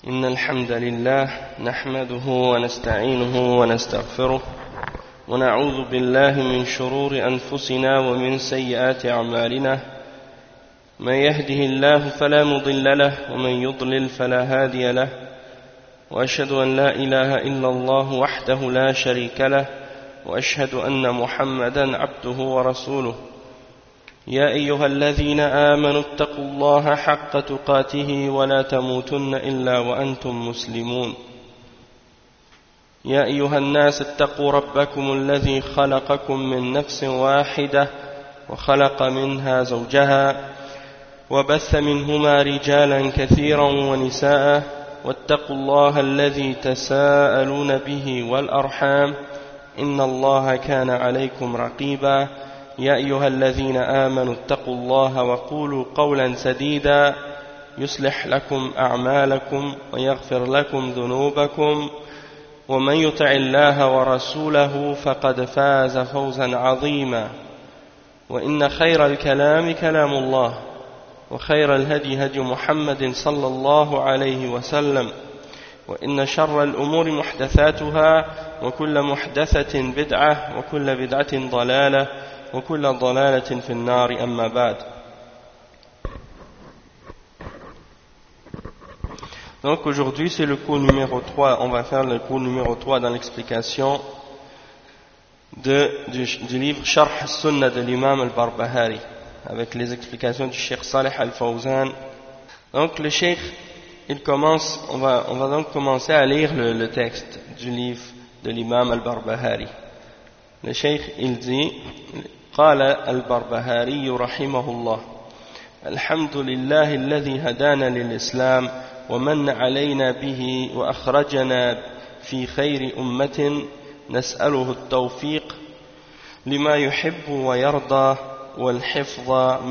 إن الحمد لله نحمده ونستعينه ونستغفره ونعوذ بالله من شرور أنفسنا ومن سيئات أعمالنا من يهده الله فلا مضل له ومن يضلل فلا هادي له وأشهد أن لا إله إلا الله وحده لا شريك له وأشهد أن محمدا عبده ورسوله يا أيها الذين آمنوا اتقوا الله حق تقاته ولا تموتن إلا وأنتم مسلمون يا أيها الناس اتقوا ربكم الذي خلقكم من نفس واحدة وخلق منها زوجها وبث منهما رجالا كثيرا ونساء واتقوا الله الذي تساءلون به والأرحام إن الله كان عليكم رقيبا يا أيها الذين آمنوا اتقوا الله وقولوا قولا سديدا يصلح لكم أعمالكم ويغفر لكم ذنوبكم ومن يطع الله ورسوله فقد فاز فوزا عظيما وإن خير الكلام كلام الله وخير الهدي هدي محمد صلى الله عليه وسلم وإن شر الأمور محدثاتها وكل محدثة بدعة وكل بدعة ضلالة وكل ضلالة في النار أما بعد. Donc aujourd'hui c'est le cours numéro 3, on va faire le cours numéro 3 dans l'explication du livre Sharh al-Sunnah de l'imam al-Barbahari avec les explications du Cheikh Salih al-Fawzan. Donc le Cheikh il commence, on va donc commencer à lire le texte du livre de l'imam al-Barbahari. Le Cheikh il dit قال البربهاري رحمه الله الحمد لله الذي هدانا للإسلام ومن علينا به وأخرجنا في خير أمة نسأله التوفيق لما يحب ويرضى والحفظ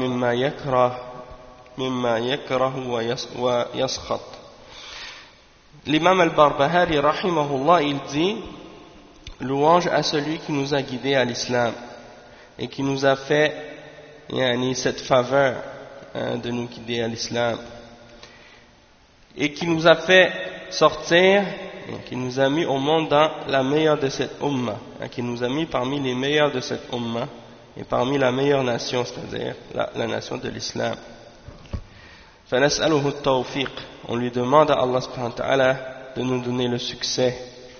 مما يكره ويسخط. L'imam al-Barbahari rahimahullah il dit louange à celui qui nous a guidés à l'islam et qui nous a fait cette faveur de nous guider à l'islam et qui nous a fait sortir et qui nous a mis au monde dans la meilleure de cette umma, qui nous a mis parmi les meilleurs de cette umma et parmi la meilleure nation, c'est-à-dire la nation de l'islam. فنسأله التوفيق, on lui demande à Allah subhanahu wa ta'ala de nous donner le succès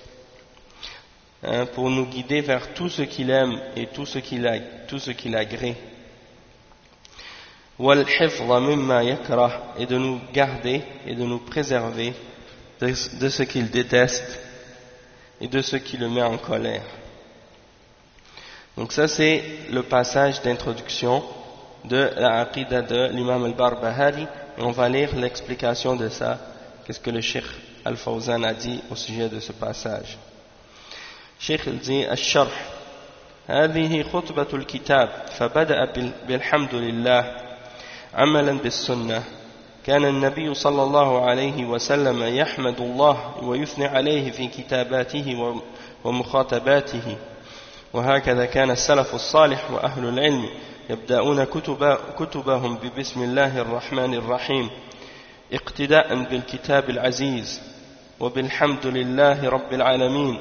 pour nous guider vers tout ce qu'il aime et tout ce qu'il agrée. وَالْحِفْظَ مِمَّا يَكْرَهُ, et de nous garder et de nous préserver de ce qu'il déteste et de ce qui le met en colère. Donc ça c'est le passage d'introduction de la aqida de l'imam al-Barbahari et on va lire l'explication de ça, qu'est-ce que le Cheikh al-Fawzan a dit au sujet de ce passage. شيخ الدين الشرح هذه خطبة الكتاب فبدأ بالحمد لله عملا بالسنة كان النبي صلى الله عليه وسلم يحمد الله ويثني عليه في كتاباته ومخاطباته وهكذا كان السلف الصالح وأهل العلم يبدأون كتبهم ببسم الله الرحمن الرحيم اقتداء بالكتاب العزيز وبالحمد لله رب العالمين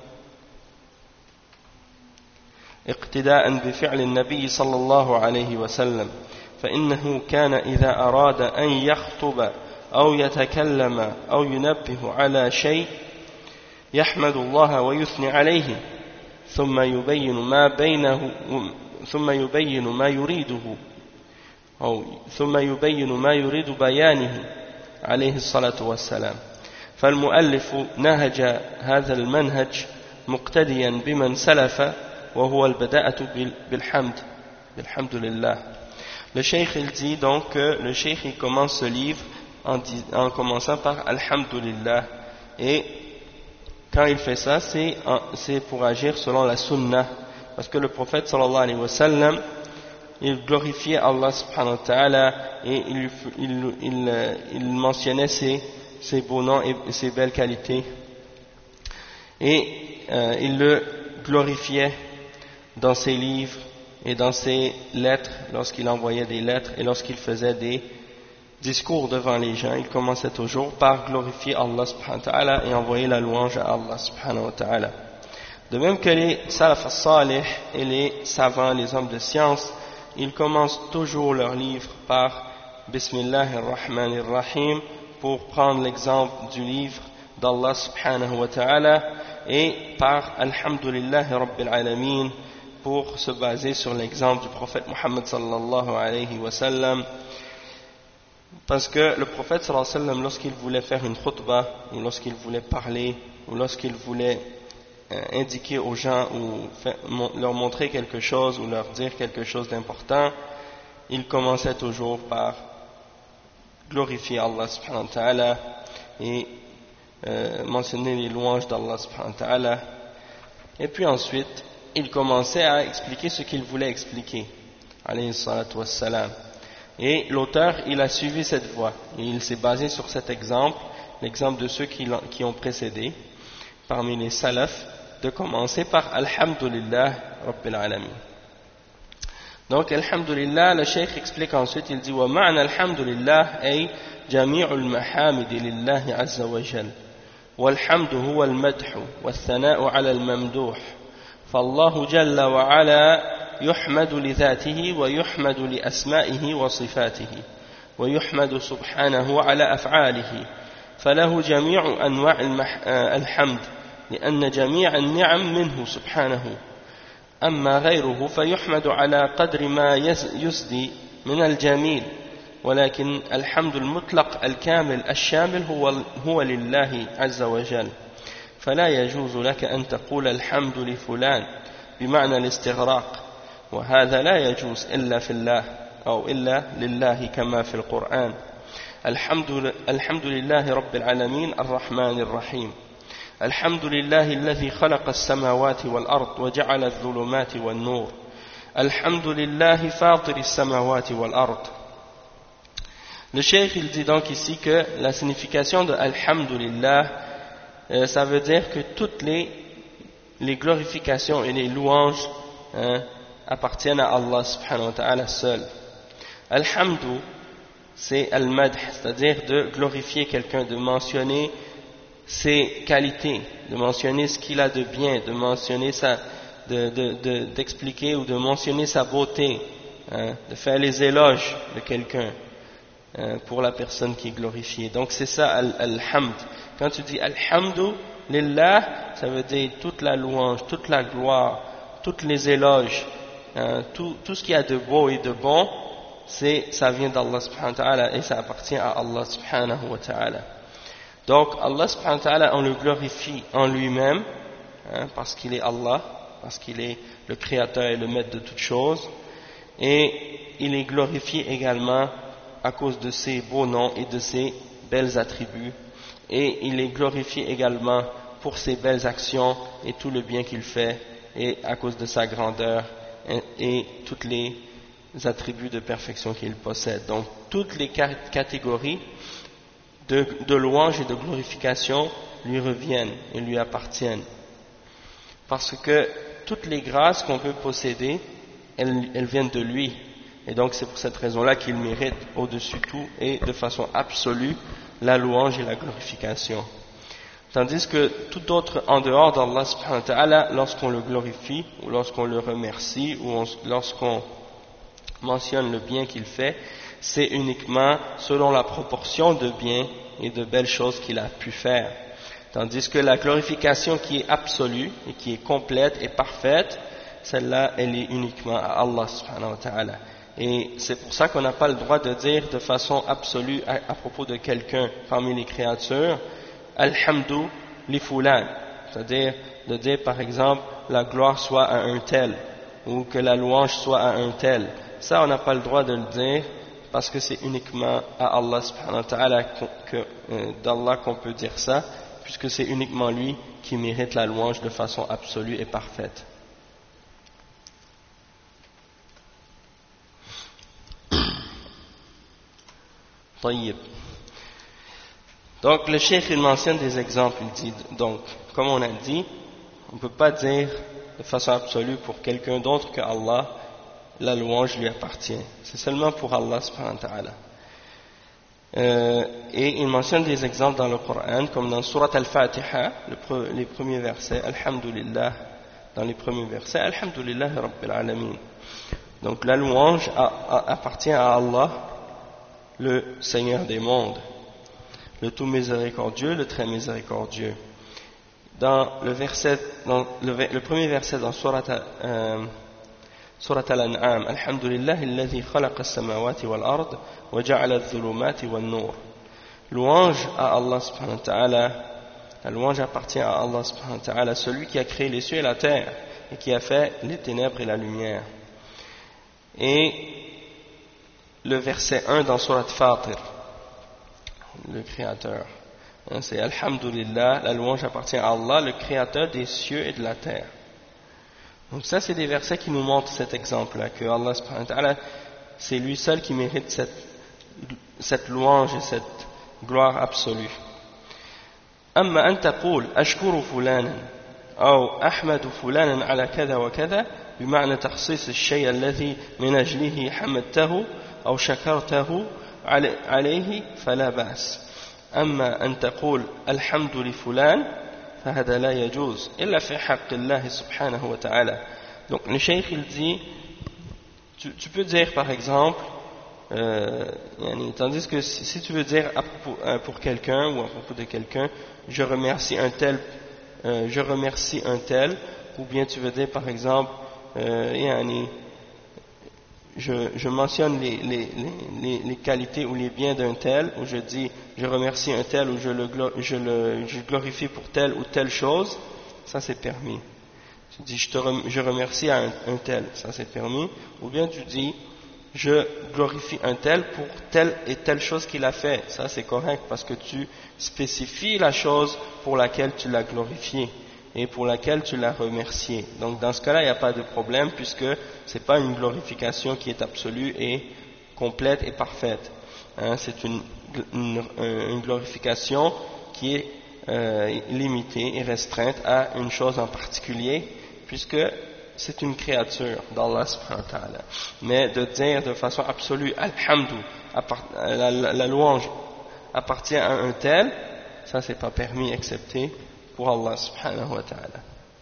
اقتداء بفعل النبي صلى الله عليه وسلم فإنه كان إذا أراد أن يخطب أو يتكلم أو ينبه على شيء يحمد الله ويثني عليه ثم يبين ما يريد بيانه عليه الصلاة والسلام. فالمؤلف نهج هذا المنهج مقتديا بمن سلف وهو البداءة بالحمد لله. Le Cheikh il dit donc que le Cheikh il commence ce livre en commençant par Alhamdulillah, et quand il fait ça c'est pour agir selon la sunna, parce que le prophète sallallahu alayhi wa sallam il glorifiait Allah subhanahu wa ta'ala et il mentionnait ses beaux noms et ses belles qualités et il le glorifiait dans ses livres et dans ses lettres, lorsqu'il envoyait des lettres et lorsqu'il faisait discours devant les gens, il commençait toujours par glorifier Allah subhanahu wa ta'ala et envoyer la louange à Allah subhanahu wa ta'ala. De même que les salaf as-salih et les savants, les hommes de science, ils commencent toujours leur livre par Bismillahir Rahmanir Rahim pour prendre l'exemple du livre d'Allah subhanahu wa ta'ala et par Alhamdulillahi Rabbil Alameen pour se baser sur l'exemple du prophète Muhammad sallallahu alayhi wa sallam, parce que le prophète sallallahu alayhi wa sallam, lorsqu'il voulait faire une khutbah ou lorsqu'il voulait parler ou lorsqu'il voulait indiquer aux gens ou leur montrer quelque chose ou leur dire quelque chose d'important, il commençait toujours par glorifier Allah subhanahu wa ta'ala et mentionner les louanges d'Allah subhanahu wa ta'ala, et puis ensuite il commençait à expliquer ce qu'il voulait expliquer, alayhi salatu wassalam. Et l'auteur, il a suivi cette voie et il s'est basé sur cet exemple, l'exemple de ceux qui ont précédé parmi les salafs, de commencer par Alhamdulillah Rabbil Alamin. Donc Alhamdulillah, le cheikh explique ensuite, il dit wa ma'na Alhamdulillah ay jami'ul mahamidi lillahi azza wa jal wal hamdu huwa al madhu wal thana'u ala al mamduh فالله جل وعلا يحمد لذاته ويحمد لأسمائه وصفاته ويحمد سبحانه على أفعاله فله جميع أنواع الحمد لأن جميع النعم منه سبحانه أما غيره فيحمد على قدر ما يسدي من الجميل ولكن الحمد المطلق الكامل الشامل هو لله عز وجل فلا يجوز لك أن تقول الحمد لفلان بمعنى الاستغراق وهذا لا يجوز إلا في الله أو إلا لله كما في القرآن الحمد لله رب العالمين الرحمن الرحيم الحمد لله الذي خلق السماوات والأرض وجعل الظلمات والنور الحمد لله فاطر السماوات والأرض. Le cheikh il dit donc ici que la signification de Alhamdulillah, ça veut dire que toutes les glorifications et les louanges appartiennent à Allah subhanahu wa ta'ala seul. Alhamdu, c'est al-madh, c'est-à-dire de glorifier quelqu'un, de mentionner ses qualités, de mentionner ce qu'il a de bien, de mentionner d'expliquer ou de mentionner sa beauté, de faire les éloges de quelqu'un pour la personne qui est glorifiée. Donc c'est ça al-hamd. Quand tu dis Alhamdu lillah, ça veut dire toute la louange, toute la gloire, toutes les éloges, tout ce qu'il y a de beau et de bon, ça vient d'Allah subhanahu wa ta'ala et ça appartient à Allah subhanahu wa ta'ala. Donc Allah subhanahu wa ta'ala, on le glorifie en lui-même, parce qu'il est Allah, parce qu'il est le créateur et le maître de toutes choses, et il est glorifié également à cause de ses beaux noms et de ses belles attributs, et il est glorifié également pour ses belles actions et tout le bien qu'il fait, et à cause de sa grandeur et toutes les attributs de perfection qu'il possède. Donc toutes les catégories de louange et de glorification lui reviennent et lui appartiennent, parce que toutes les grâces qu'on peut posséder, elles viennent de lui, et donc c'est pour cette raison-là qu'il mérite au-dessus de tout et de façon absolue la louange et la glorification. Tandis que tout autre en dehors d'Allah subhanahu wa ta'ala, lorsqu'on le glorifie ou lorsqu'on le remercie ou lorsqu'on mentionne le bien qu'il fait, c'est uniquement selon la proportion de bien et de belles choses qu'il a pu faire. Tandis que la glorification qui est absolue et qui est complète et parfaite, celle-là, elle est uniquement à Allah subhanahu wa ta'ala. Et c'est pour ça qu'on n'a pas le droit de dire de façon absolue à propos de quelqu'un parmi les créatures, Alhamdu li fulan, c'est-à-dire de dire par exemple la gloire soit à un tel ou que la louange soit à un tel. Ça, on n'a pas le droit de le dire parce que c'est uniquement à Allah subhanahu wa ta'ala d'Allah qu'on peut dire ça, puisque c'est uniquement lui qui mérite la louange de façon absolue et parfaite. Donc le cheikh il mentionne des exemples, il dit donc, comme on a dit, on ne peut pas dire de façon absolue pour quelqu'un d'autre que Allah, la louange lui appartient. C'est seulement pour Allah subhanahu wa ta'ala. Et il mentionne des exemples dans le Coran, comme dans Surat Al-Fatiha, les premiers versets, Alhamdulillah, dans les premiers versets, Alhamdulillah Rabbil Alamin. Donc la louange appartient à Allah, le Seigneur des mondes, le tout miséricordieux, le très miséricordieux. Dans le premier verset dans Surat Al-An'am, Alhamdulillah alladhi khalaqa as-samawati wal-ard wa ja'ala adh-dhulumati wan-nur. Louange à Allah subhanahu wa ta'ala, la louange appartient à Allah subhanahu wa ta'ala, celui qui a créé les cieux et la terre et qui a fait les ténèbres et la lumière. Et le verset 1 dans Surat Fatir, le créateur, c'est Alhamdulillah, la louange appartient à Allah, le créateur des cieux et de la terre. Donc ça, c'est des versets qui nous montrent cet exemple-là, que Allah subhanahu wa ta'ala, c'est lui seul qui mérite cette louange et cette gloire absolue. أما أن تقول أشكر فلانا أو أحمد فلانا على كذا وكذا بمعنى تخصيص الشيء الذي من أجله حمدته أو شكرته عليه فلا بأس. أما أن تقول الحمد لفلان فهذا لا يجوز إلا في حق الله سبحانه وتعالى. Donc le cheikh il dit, tu peux dire par exemple, tandis que si tu veux dire pour quelqu'un ou à propos de quelqu'un, je remercie un tel, ou bien tu veux dire par exemple, je mentionne les qualités ou les biens d'un tel, ou je dis je remercie un tel, ou je glorifie pour telle ou telle chose, ça c'est permis. Tu dis je remercie un tel, ça c'est permis. Ou bien tu dis je glorifie un tel pour telle et telle chose qu'il a fait, ça c'est correct parce que tu spécifies la chose pour laquelle tu l'as glorifié et pour laquelle tu l'as remercié. Donc dans ce cas-là, il n'y a pas de problème puisque ce n'est pas une glorification qui est absolue et complète et parfaite. C'est une glorification qui est limitée et restreinte à une chose en particulier puisque c'est une créature d'Allah subhanahu wa ta'ala. Mais de dire de façon absolue Alhamdou, la louange appartient à un tel, ça c'est pas permis excepté pour Allah subhanahu wa ta'ala.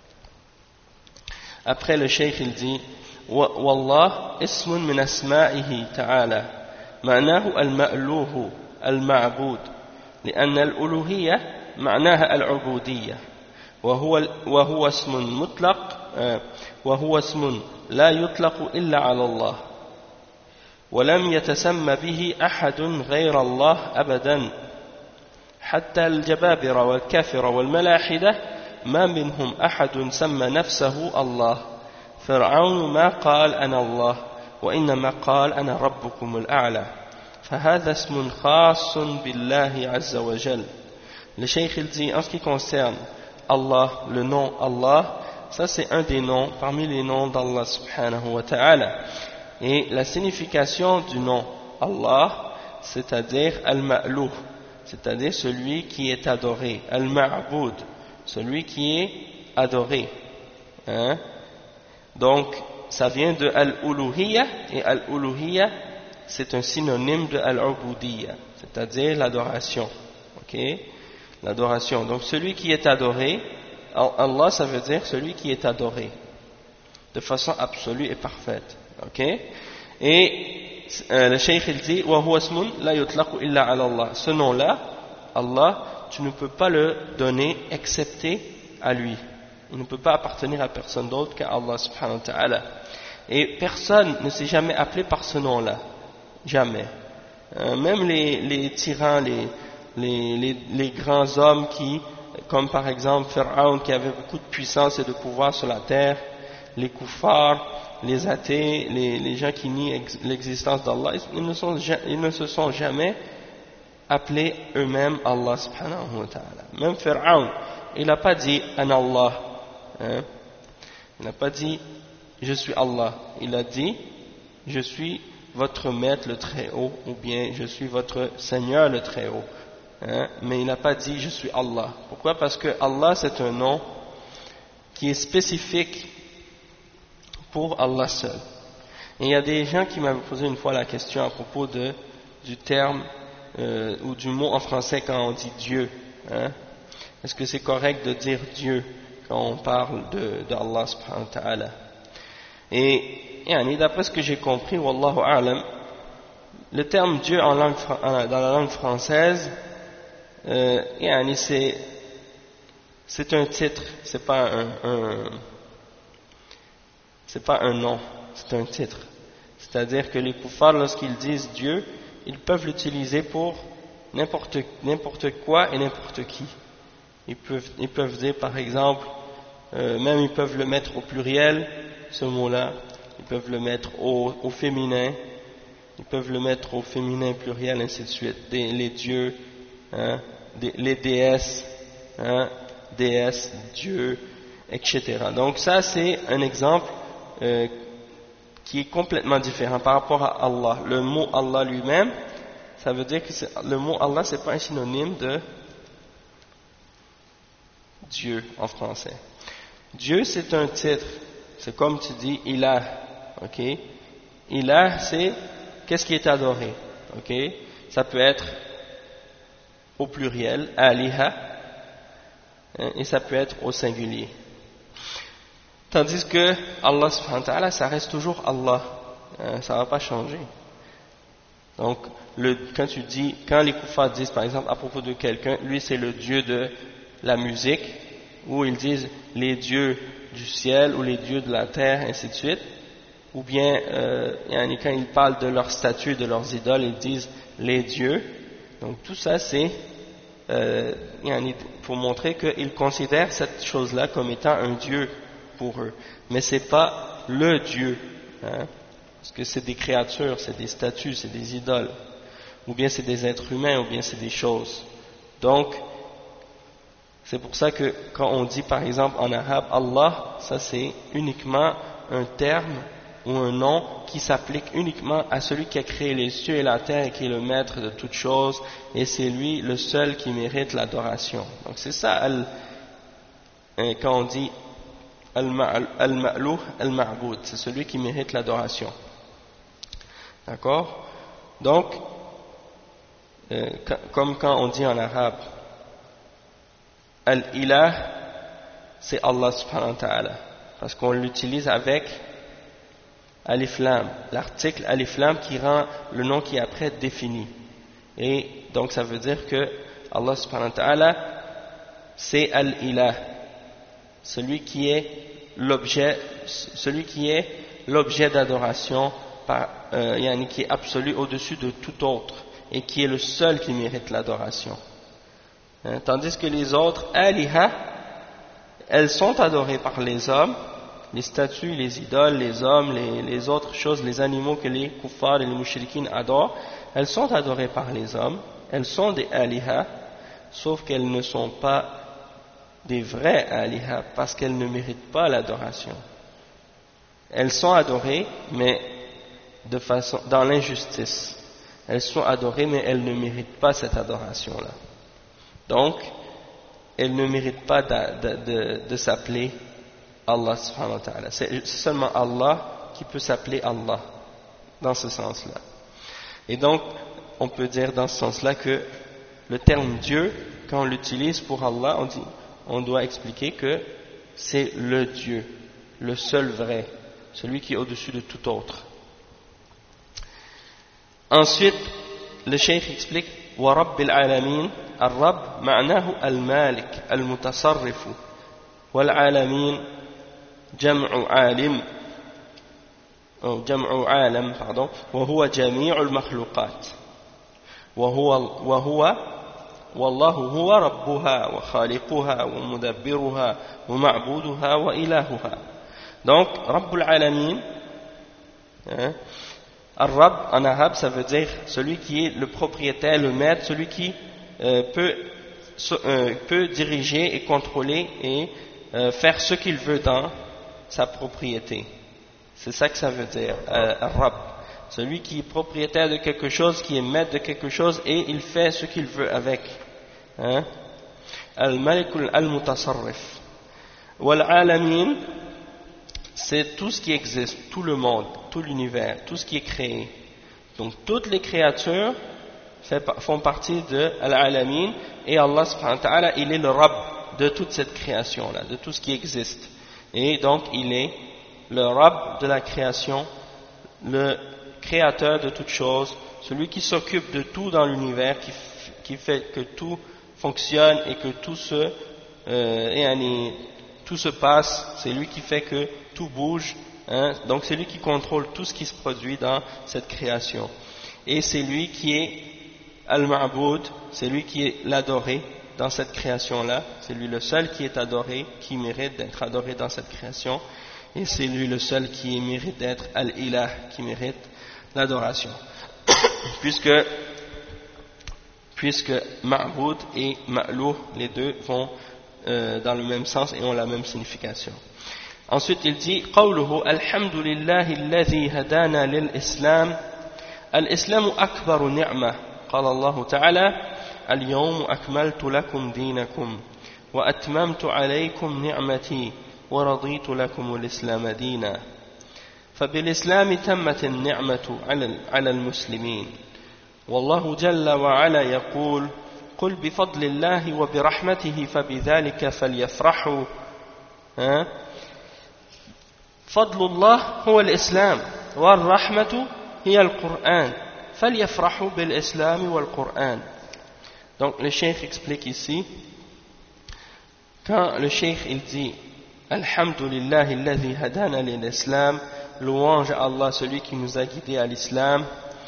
Après le cheikh il dit Wallah ismun min asma'ihi ta'ala ma'nahu al-ma'luhu al-ma'bud لأن الألوهية معناها العبودية وهو اسم مطلق وهو اسم لا يطلق إلا على الله ولم يتسمى به أحد غير الله أبدا حتى الجبابرة والكافرة والملاحدة ما منهم أحد سمى نفسه الله فرعون ما قال أنا الله وإنما قال أنا ربكم الأعلى فهذا اسم خاص بالله عز وجل. Le cheikh il dit en ce qui concerne Allah, le nom Allah, ça c'est un des noms parmi les noms d'Allah subhanahu wa ta'ala. Et la signification du nom Allah, c'est-à-dire al-ma'louh, c'est-à-dire celui qui est adoré, al-ma'boud, celui qui est adoré. Donc ça vient de al-uluhiyya, et al-uluhiyya c'est un synonyme de al-ubudiyya, c'est-à-dire l'adoration. L'adoration. Donc celui qui est adoré, Allah ça veut dire celui qui est adoré de façon absolue et parfaite. Et le cheikh il dit wa huwa ismun la yutlaqu illa ala Allah. Ce nom-là, Allah, tu ne peux pas le donner excepté à lui. Il ne peut pas appartenir à personne d'autre qu'à Allah subhanahu wa ta'ala. Et personne ne s'est jamais appelé par ce nom-là. Jamais. Même les tyrans, les grands hommes qui, comme par exemple Pharaon qui avait beaucoup de puissance et de pouvoir sur la terre, les kuffars, les athées, les gens qui nient l'existence d'Allah, ils ne se sont jamais appelés eux-mêmes Allah subhanahu wa ta'ala. Même Pharaon, il n'a pas dit Ana Allah, il n'a pas dit je suis Allah, il a dit je suis votre maître le très haut, ou bien je suis votre Seigneur le très haut. Mais il n'a pas dit je suis Allah. Pourquoi? Parce que Allah c'est un nom qui est spécifique pour Allah seul. Et il y a des gens qui m'avaient posé une fois la question à propos du terme ou du mot en français quand on dit Dieu, hein? Est-ce que c'est correct de dire Dieu quand on parle de Allah subhanahu wa ta'ala? Et d'après ce que j'ai compris, wallahu a'lam, le terme Dieu dans la langue française, c'est un titre, c'est pas un nom, c'est un titre. C'est-à-dire que les kuffars, lorsqu'ils disent Dieu, ils peuvent l'utiliser pour n'importe quoi et n'importe qui. Ils peuvent dire par exemple, même ils peuvent le mettre au pluriel, ce mot-là, ils peuvent le mettre au féminin, ils peuvent le mettre au féminin pluriel, ainsi de suite, les dieux, hein, les déesses, hein, déesses, dieux, etc. Donc ça c'est un exemple qui est complètement différent par rapport à Allah. Le mot Allah lui-même, ça veut dire que le mot Allah c'est pas un synonyme de Dieu en français. Dieu c'est un titre, c'est comme tu dis Ilah, ok? Ilah c'est qu'est-ce qui est adoré, ok? Ça peut être au pluriel, Aliha, et ça peut être au singulier. Tandis que Allah subhanahu wa ta'ala, ça reste toujours Allah, ça va pas changer. Donc, quand les kuffars disent par exemple à propos de quelqu'un, lui c'est le dieu de la musique, ou ils disent les dieux du ciel ou les dieux de la terre, ainsi de suite, ou bien quand ils parlent de leurs statues, de leurs idoles, ils disent les dieux. Donc tout ça c'est pour montrer qu'ils considèrent cette chose-là comme étant un dieu pour eux, mais c'est pas le Dieu, hein, parce que c'est des créatures, c'est des statues, c'est des idoles, ou bien c'est des êtres humains, ou bien c'est des choses. Donc c'est pour ça que quand on dit par exemple en arabe Allah, ça c'est uniquement un terme ou un nom qui s'applique uniquement à celui qui a créé les cieux et la terre et qui est le maître de toutes choses, et c'est lui le seul qui mérite l'adoration. Donc c'est ça quand on dit Al-Ma'louh Al-Ma'boud, c'est celui qui mérite l'adoration. D'accord? Donc, comme quand on dit en arabe Al-Ilah, c'est Allah subhanahu wa ta'ala, parce qu'on l'utilise avec Alif Lam, l'article Alif Lam qui rend le nom qui est après défini. Et donc ça veut dire que Allah subhanahu wa ta'ala, c'est Al-Ilah, celui qui est l'objet d'adoration, qui est absolu au-dessus de tout autre, et qui est le seul qui mérite l'adoration. Tandis que les autres, Aliha, elles sont adorées par les hommes, les statues, les idoles, les hommes, les autres choses, les animaux que les kuffars et les mushrikines adorent, elles sont adorées par les hommes, elles sont des Aliha, sauf qu'elles ne sont pas des vrais Aliha, parce qu'elles ne méritent pas l'adoration. Elles sont adorées, mais dans l'injustice. Elles sont adorées, mais elles ne méritent pas cette adoration-là. Donc, elles ne méritent pas de s'appeler Allah subhanahu wa ta'ala. C'est seulement Allah qui peut s'appeler Allah, dans ce sens-là. Et donc, on peut dire dans ce sens-là que le terme Dieu, quand on l'utilise pour Allah, on doit expliquer que c'est le Dieu, le seul vrai, celui qui est au-dessus de tout autre. Ensuite, le cheikh explique وَرَبِّ الْعَالَمِينَ الرب معناه المالك المتصرف والعالمين جمع عالم أو جمع عالم وهو جميع المخلوقات والله هو ربها وخالقها ومدبرها ومعبودها وإلهها. Donc رب العالمين, Ar-Rab en arabe ça veut dire celui qui est le propriétaire, le maître, celui qui peut diriger et contrôler et faire ce qu'il veut dans sa propriété. C'est ça que ça veut dire, Ar-Rab. Celui qui est propriétaire de quelque chose, qui est maître de quelque chose et il fait ce qu'il veut avec. Al-Malikul Al-Mutasarrif. Wal-Alamin, c'est tout ce qui existe, tout le monde, tout l'univers, tout ce qui est créé. Donc toutes les créatures font partie de Al-Alamin, et Allah subhanahu wa ta'ala, il est le Rabb de toute cette création-là, de tout ce qui existe. Et donc, il est le Rabb de la création, le créateur de toutes choses, celui qui s'occupe de tout dans l'univers, qui fait que tout fonctionne et que tout se passe, c'est lui qui fait que tout bouge, hein, donc c'est lui qui contrôle tout ce qui se produit dans cette création. Et c'est lui qui est Al-Ma'boud, c'est lui qui est l'adoré dans cette création-là, c'est lui le seul qui est adoré, qui mérite d'être adoré dans cette création, et c'est lui le seul qui mérite d'être Al-Ilah, qui mérite l'adoration. puisque Ma'boud et Ma'louh, les deux vont dans le même sens et ont la même signification. Ensuite il dit قوله الحمد لله الذي هدانا للإسلام الإسلام أكبر نعمة قال الله تعالى اليوم أكملت لكم دينكم وأتممت عليكم نعمتي ورضيت لكم الإسلام دينا فبالإسلام تمت النعمة على المسلمين والله جل وعلا يقول قل بفضل الله وبرحمته فبذلك فليفرحوا فضل الله هو الإسلام والرحمة هي القرآن فليفرحوا بالإسلام والقرآن. Donc le cheikh explique ici, quand le cheikh il dit Alhamdulillahi alladhi hadana lil islam, louange à Allah, celui qui nous a guidés à l'islam,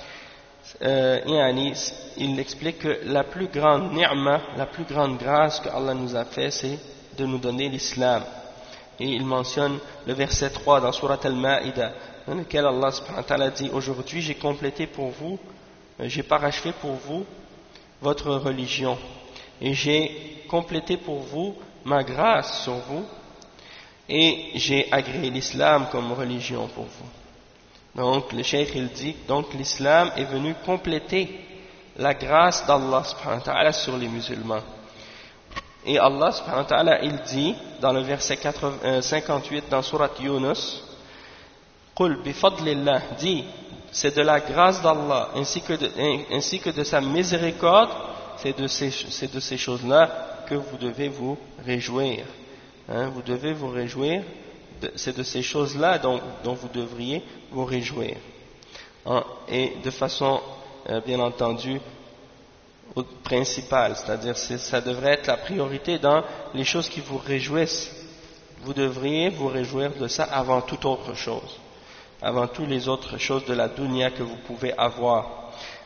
il explique que la plus grande ni'ma, la plus grande grâce que Allah nous a fait, c'est de nous donner l'islam. Et il mentionne le verset 3 dans Surat Al-Ma'ida, dans lequel Allah subhanahu wa ta'ala dit aujourd'hui j'ai complété pour vous, j'ai parachevé pour vous votre religion et j'ai complété pour vous ma grâce sur vous et j'ai agréé l'islam comme religion pour vous. Donc le cheikh il dit donc l'islam est venu compléter la grâce d'Allah subhanahu wa ta'ala sur les musulmans. Et Allah subhanahu wa ta'ala il dit dans le verset 58 dans Surat Yunus Qul bi fadlillah, dit c'est de la grâce d'Allah ainsi que de sa miséricorde, c'est de ces choses-là que vous devez vous réjouir. Vous devez vous réjouir, c'est de ces choses-là dont vous devriez vous réjouir. Et de façon, bien entendu, principale, c'est-à-dire ça devrait être la priorité dans les choses qui vous réjouissent. Vous devriez vous réjouir de ça avant toute autre chose, avant toutes les autres choses de la dunya que vous pouvez avoir.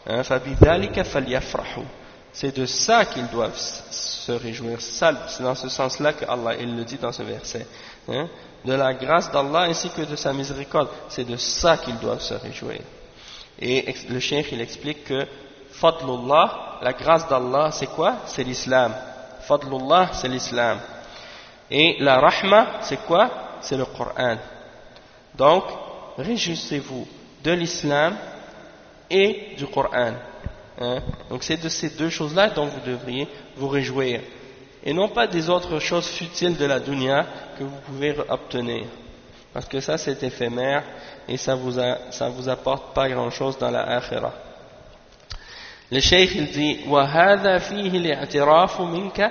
C'est de ça qu'ils doivent se réjouir. C'est dans ce sens-là que Allah il le dit dans ce verset. De la grâce d'Allah ainsi que de sa miséricorde. C'est de ça qu'ils doivent se réjouir. Et le cheikh il explique que Fadlullah, la grâce d'Allah, c'est quoi? C'est l'islam. Fadlullah, c'est l'islam. Et la rahma, c'est quoi? C'est le Coran. Donc, réjouissez-vous de l'islam et du Coran. Donc c'est de ces deux choses-là dont vous devriez vous réjouir. Et non pas des autres choses futiles de la dunya que vous pouvez obtenir. Parce que ça c'est éphémère et ça vous apporte pas grand-chose dans la akhirah. Le cheikh il dit وَهَذَا فِيهِ الْاعْتِرَافُ مِنْكَ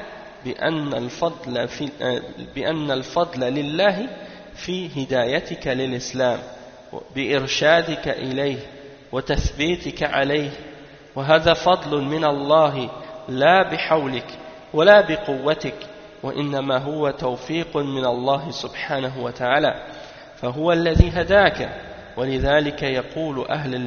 بأن الفضل لله في هدايتك للإسلام بإرشادك إليه وتثبيتك عليه وهذا فضل من الله لا بحولك ولا بقوتك وإنما هو توفيق من الله سبحانه وتعالى فهو الذي هداك ولذلك يقول أهل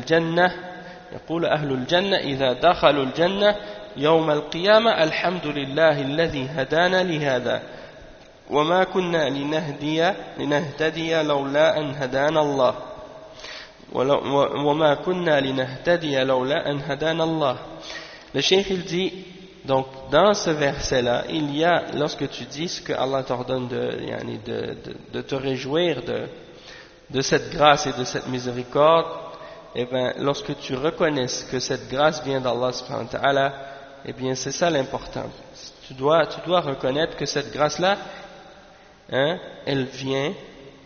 الجنة إذا دخلوا الجنة يوم القيامة الحمد لله الذي هدانا لهذا وما كنا لنهتدي لولا أن هدانا الله وما كنا لنهتدي لولا أن هدانا الله. Le cheikh il dit donc dans ce verset là il y a, lorsque tu dis que Allah t'ordonne de te réjouir de cette grâce et de cette miséricorde, et bien lorsque tu reconnais que cette grâce vient d'Allah subhanahu wa ta'ala, eh bien c'est ça l'important. Tu dois reconnaître que cette grâce là elle vient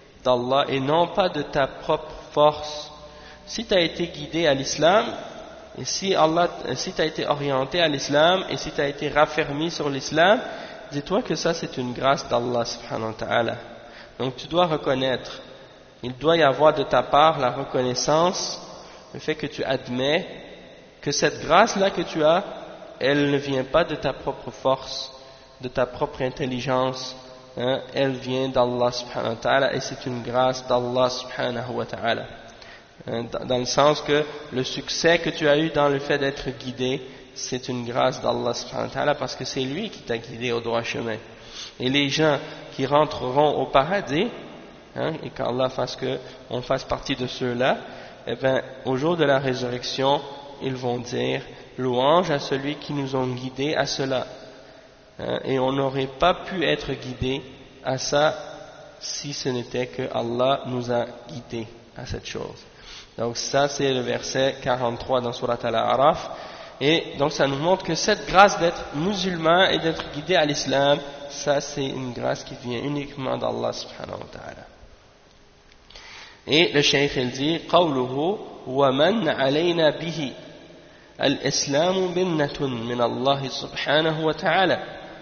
d'Allah et non pas de ta propre force. Si tu as été guidé à l'islam, Et si tu as été orienté à l'islam et si tu as été raffermi sur l'islam, dis-toi que ça c'est une grâce d'Allah subhanahu wa ta'ala. Donc tu dois reconnaître, il doit y avoir de ta part la reconnaissance, le fait que tu admets que cette grâce-là que tu as, elle ne vient pas de ta propre force, de ta propre intelligence, hein, elle vient d'Allah subhanahu wa ta'ala et c'est une grâce d'Allah subhanahu wa ta'ala. Dans le sens que le succès que tu as eu dans le fait d'être guidé, c'est une grâce d'Allah subhanahu wa ta'ala parce que c'est lui qui t'a guidé au droit chemin. Et les gens qui rentreront au paradis, hein, et qu'Allah fasse qu'on fasse partie de ceux-là, eh bien, au jour de la résurrection, ils vont dire louange à celui qui nous ont guidés à cela. Hein, et on n'aurait pas pu être guidés à ça si ce n'était que Allah nous a guidés à cette chose. Donc ça c'est le verset 43 dans Surat Al-A'raf, et donc ça nous montre que cette grâce d'être musulman et d'être guidé à l'islam, ça c'est une grâce qui vient uniquement d'Allah subhanahu wa ta'ala. Et le cheikh il dit قوله ومن علينا به الإسلام منة من الله سبحانه وتعالى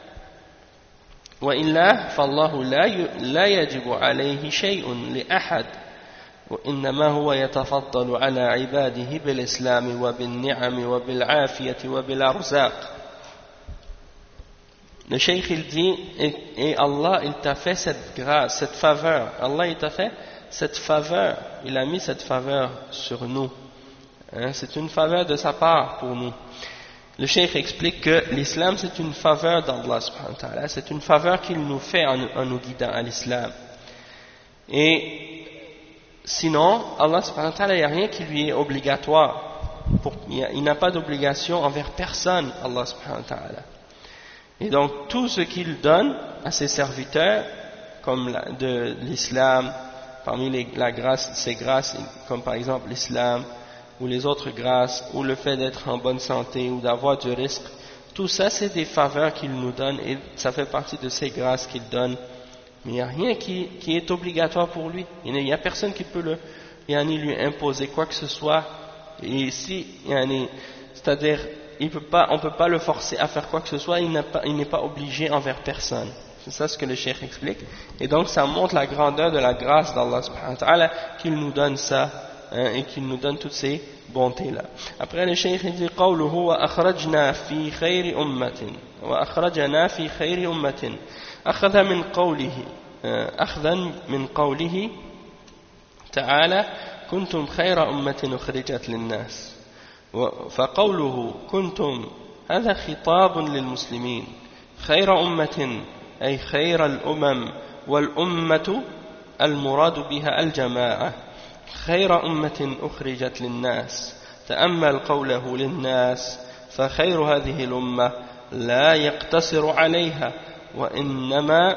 وإلا فالله لا يجب عليه شيء لأحد وإنما هو يتفضل على عباده بالإسلام وبالنعم وبالعافية وبالأرزاق. Le cheikh il dit et Allah il t'a fait cette grâce, cette faveur. Allah il t'a fait cette faveur, il a mis cette faveur sur nous. Hein, c'est une faveur de sa part pour nous. Le cheikh explique que l'islam c'est une faveur d'Allah subhanahu wa ta'ala, c'est une faveur qu'il nous fait en nous guidant à l'islam. Et sinon, Allah subhanahu wa ta'ala, il n'y a rien qui lui est obligatoire. Il n'a pas d'obligation envers personne, Allah subhanahu wa ta'ala. Et donc, tout ce qu'il donne à ses serviteurs, comme de l'islam, parmi ces grâces, comme par exemple l'islam, ou les autres grâces, ou le fait d'être en bonne santé, ou d'avoir du risque, tout ça c'est des faveurs qu'il nous donne, et ça fait partie de ces grâces qu'il donne. Mais il n'y a rien qui est obligatoire pour lui. Il n'y a personne qui peut lui imposer quoi que ce soit. Et si, c'est-à-dire, on ne peut pas le forcer à faire quoi que ce soit, il n'est pas obligé envers personne. C'est ça ce que le cheikh explique. Et donc ça montre la grandeur de la grâce d'Allah subhanahu wa ta'ala qu'il nous donne ça, hein, et qu'il nous donne toutes ces bontés-là. Après le cheikh dit قوله وأخرجنا في خير أمة وأخرجنا في خير أمة أخذا من قوله تعالى كنتم خير أمة أخرجت للناس فقوله كنتم هذا خطاب للمسلمين خير أمة أي خير الأمم والأمة المراد بها الجماعة خير أمة أخرجت للناس تأمل قوله للناس فخير هذه الأمة لا يقتصر عليها وإنما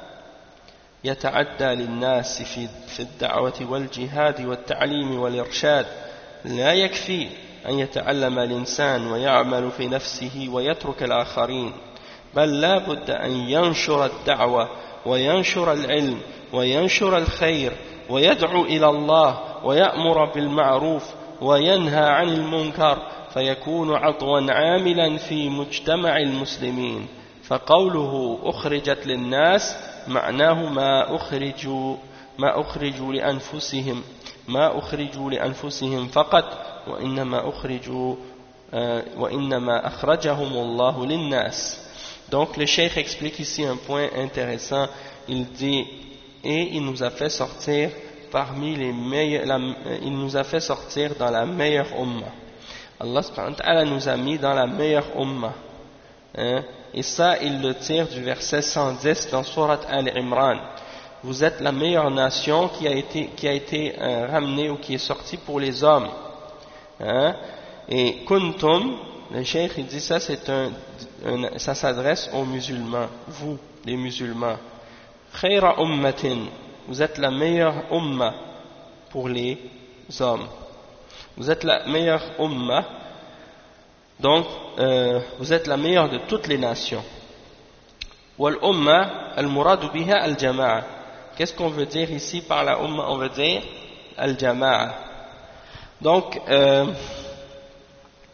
يتعدى للناس في الدعوة والجهاد والتعليم والإرشاد لا يكفي أن يتعلم الإنسان ويعمل في نفسه ويترك الآخرين بل لا بد أن ينشر الدعوة وينشر العلم وينشر الخير ويدعو إلى الله ويأمر بالمعروف وينهى عن المنكر فيكون عضوا عاملا في مجتمع المسلمين فقوله أخرجت للناس معناه ما أخرجوا لأنفسهم فقط وإنما أخرجهم الله للناس. Donc le cheikh explique ici un point intéressant. Il dit et il nous a fait sortir il nous a fait sortir dans la meilleure umma. Allah subhanahu wa ta'ala nous a mis dans la meilleure umma, hein? Et ça il le tire du verset 110 dans Surat Al-Imran. Vous êtes la meilleure nation qui a été ramenée ou qui est sortie pour les hommes, hein? Et kuntum, le cheikh il dit ça ça s'adresse aux musulmans, vous les musulmans. Khayra ummatin, vous êtes la meilleure umma pour les hommes. Vous êtes la meilleure umma, donc vous êtes la meilleure de toutes les nations. Wal umma al muradu biha al jama'a. Qu'est-ce qu'on veut dire ici par la umma? On veut dire al jama'a. Donc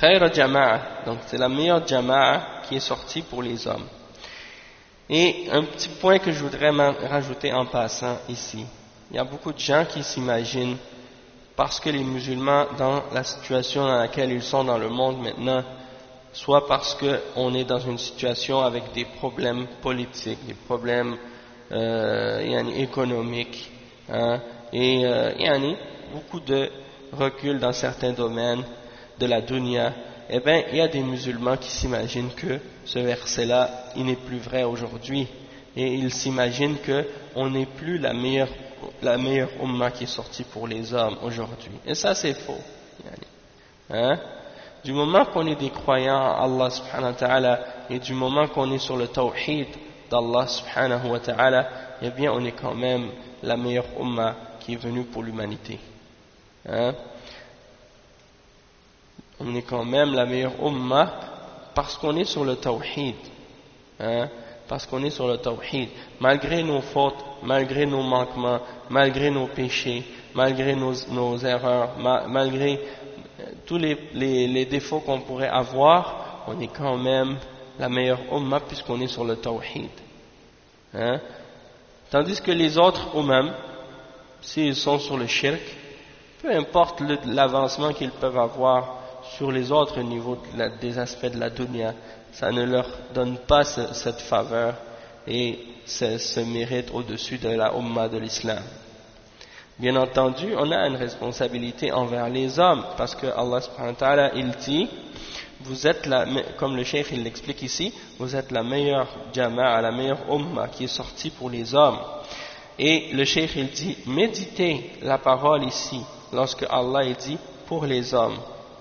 Khayra jama'a, donc c'est la meilleure jama'a qui est sortie pour les hommes. Et un petit point que je voudrais rajouter en passant ici. Il y a beaucoup de gens qui s'imaginent, parce que les musulmans, dans la situation dans laquelle ils sont dans le monde maintenant, soit parce qu'on est dans une situation avec des problèmes politiques, des problèmes économiques, hein, et beaucoup de recul dans certains domaines de la dunya, eh bien, il y a des musulmans qui s'imaginent que ce verset-là, il n'est plus vrai aujourd'hui, et ils s'imaginent qu'on n'est plus la meilleure umma qui est sortie pour les hommes aujourd'hui. Et ça, c'est faux. Hein? Du moment qu'on est des croyants à Allah subhanahu wa ta'ala, et du moment qu'on est sur le tawhid d'Allah subhanahu wa ta'ala, eh bien, on est quand même la meilleure umma qui est venue pour l'humanité. Hein? On est quand même la meilleure umma parce qu'on est sur le tawhid. Hein? Parce qu'on est sur le tawhid. Malgré nos fautes, malgré nos manquements, malgré nos péchés, malgré nos erreurs, malgré tous les défauts qu'on pourrait avoir, on est quand même la meilleure umma puisqu'on est sur le tawhid. Hein? Tandis que les autres umam, s'ils sont sur le shirk, peu importe l'avancement qu'ils peuvent avoir sur les autres niveaux des aspects de la dunya, ça ne leur donne pas cette faveur et ce mérite au-dessus de la umma de l'islam. Bien entendu, on a une responsabilité envers les hommes, parce que Allah subhanahu wa ta'ala, il dit, vous êtes comme le cheikh il l'explique ici, vous êtes la meilleure jama'a, la meilleure umma qui est sortie pour les hommes. Et le cheikh il dit, méditez la parole ici, lorsque Allah il dit, pour les hommes.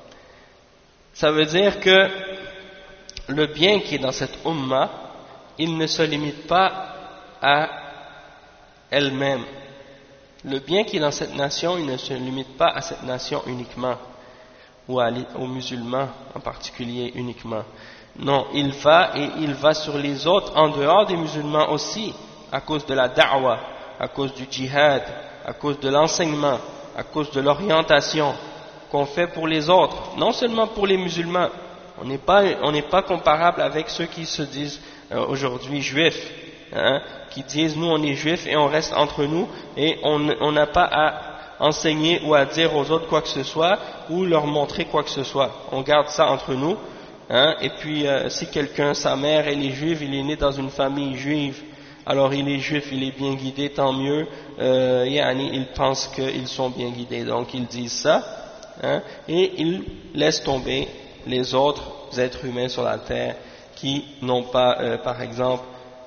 Ça veut dire que le bien qui est dans cette umma, il ne se limite pas à elle-même. Le bien qui est dans cette nation, il ne se limite pas à cette nation uniquement, ou aux musulmans en particulier uniquement. Non, il va sur les autres en dehors des musulmans aussi, à cause de la da'wa, à cause du djihad, à cause de l'enseignement, à cause de l'orientation qu'on fait pour les autres, non seulement pour les musulmans. On n'est pas comparable avec ceux qui se disent aujourd'hui juifs, hein, qui disent nous on est juifs et on reste entre nous et on n'a pas à enseigner ou à dire aux autres quoi que ce soit ou leur montrer quoi que ce soit. On garde ça entre nous, hein, et puis si quelqu'un, sa mère elle est juive, il est né dans une famille juive, alors il est juif, il est bien guidé, tant mieux, ils pensent qu'ils sont bien guidés, donc ils disent ça, hein, et ils laissent tomber les autres êtres humains sur la terre qui n'ont pas, par exemple,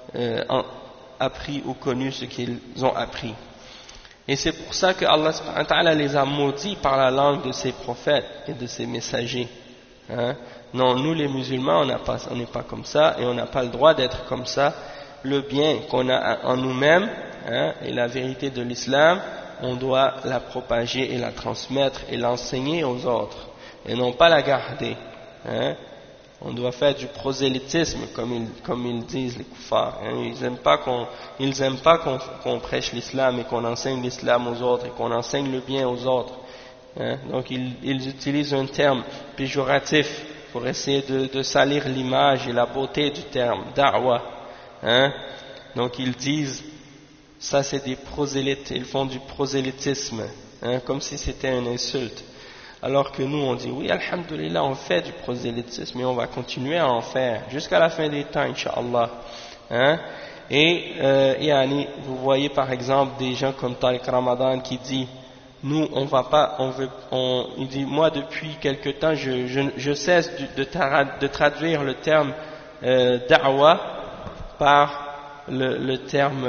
appris ou connu ce qu'ils ont appris. Et c'est pour ça que Allah subhanahu wa ta'ala les a maudits par la langue de ses prophètes et de ses messagers. Hein? Non, nous les musulmans, on n'est pas comme ça et on n'a pas le droit d'être comme ça. Le bien qu'on a en nous-mêmes, hein, et la vérité de l'islam, on doit la propager et la transmettre et l'enseigner aux autres et non pas la garder. Hein? On doit faire du prosélytisme, comme ils disent les kuffars. Hein? Ils n'aiment pas qu'on prêche l'islam et qu'on enseigne l'islam aux autres et qu'on enseigne le bien aux autres. Hein? Donc ils utilisent un terme péjoratif pour essayer de salir l'image et la beauté du terme, da'wa. Hein? Donc ils disent, ça c'est des prosélytes, ils font du prosélytisme, hein? Comme si c'était une insulte. Alors que nous on dit oui, alhamdulillah, on fait du prosélytisme et on va continuer à en faire jusqu'à la fin des temps, incha'Allah. Hein? Et vous voyez par exemple des gens comme Tariq Ramadan qui dit, nous on va pas, il dit, moi depuis quelque temps je cesse de traduire le terme da'wa par le terme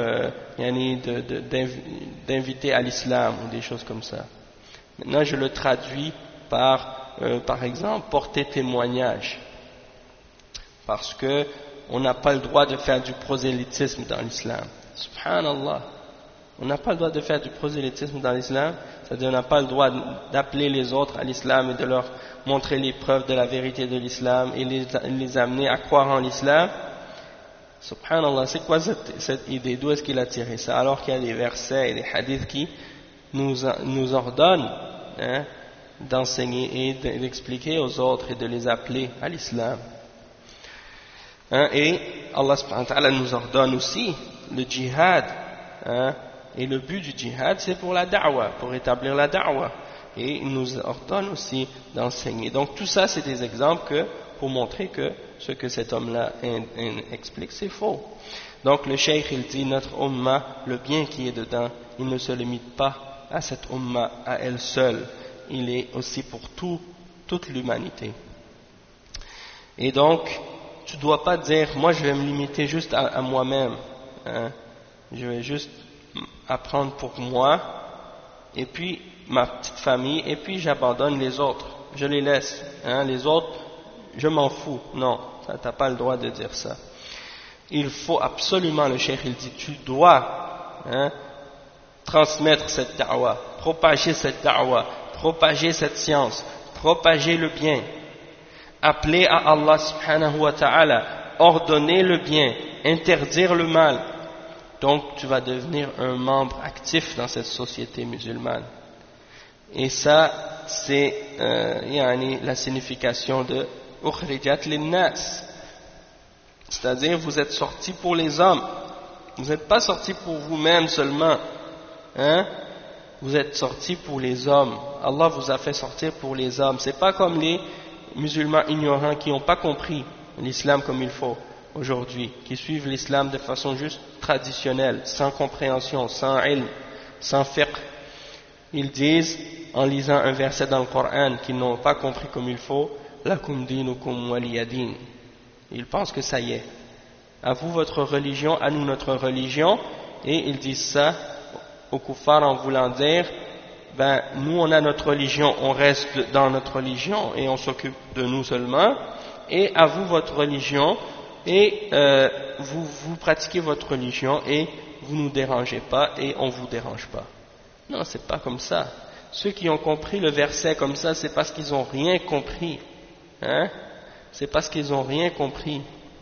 d'inviter à l'islam ou des choses comme ça. Maintenant je le traduis par exemple, porter témoignage. Parce que on n'a pas le droit de faire du prosélytisme dans l'islam. Subhanallah. On n'a pas le droit de faire du prosélytisme dans l'islam. C'est-à-dire, on n'a pas le droit d'appeler les autres à l'islam et de leur montrer les preuves de la vérité de l'islam et les amener à croire en l'islam. Subhanallah, c'est quoi cette idée? D'où est-ce qu'il a tiré ça? Alors qu'il y a des versets et des hadiths qui nous ordonnent, hein, d'enseigner et d'expliquer aux autres et de les appeler à l'islam. Et Allah subhanahu wa ta'ala nous ordonne aussi le djihad, et le but du djihad c'est pour la da'wa, pour établir la da'wa, et il nous ordonne aussi d'enseigner. Donc tout ça c'est des exemples pour montrer que ce que cet homme-là explique c'est faux. Donc le cheikh il dit notre umma, le bien qui est dedans, il ne se limite pas à cette umma à elle seule, il est aussi pour toute l'humanité. Et donc tu ne dois pas dire moi je vais me limiter juste à moi-même, je vais juste apprendre pour moi et puis ma petite famille et puis j'abandonne les autres, je les laisse, les autres je m'en fous. Non, tu n'as pas le droit de dire ça. Il faut absolument, le cheikh il dit tu dois transmettre cette da'wa, propager cette da'wa, propager cette science, propager le bien, appeler à Allah subhanahu wa ta'ala, ordonner le bien, interdire le mal. Donc tu vas devenir un membre actif dans cette société musulmane. Et ça c'est la signification de ukhrijat linnas, c'est-à-dire vous êtes sortis pour les hommes, vous n'êtes pas sortis pour vous-même seulement, vous êtes sortis pour les hommes. Allah vous a fait sortir pour les hommes. C'est pas comme les musulmans ignorants qui n'ont pas compris l'islam comme il faut aujourd'hui, qui suivent l'islam de façon juste traditionnelle, sans compréhension, sans ilm, sans fiqh. Ils disent, en lisant un verset dans le Coran qu'ils n'ont pas compris comme il faut, lakum dinukum waliyadin. Ils pensent que ça y est. À vous votre religion, à nous notre religion, et ils disent ça aux kuffars en voulant dire, nous on a notre religion, on reste dans notre religion et on s'occupe de nous seulement, et à vous votre religion, et vous pratiquez votre religion et vous nous dérangez pas et on vous dérange pas. Non, c'est pas comme ça. Ceux qui ont compris le verset comme ça, c'est parce qu'ils ont rien compris. C'est parce qu'ils ont rien compris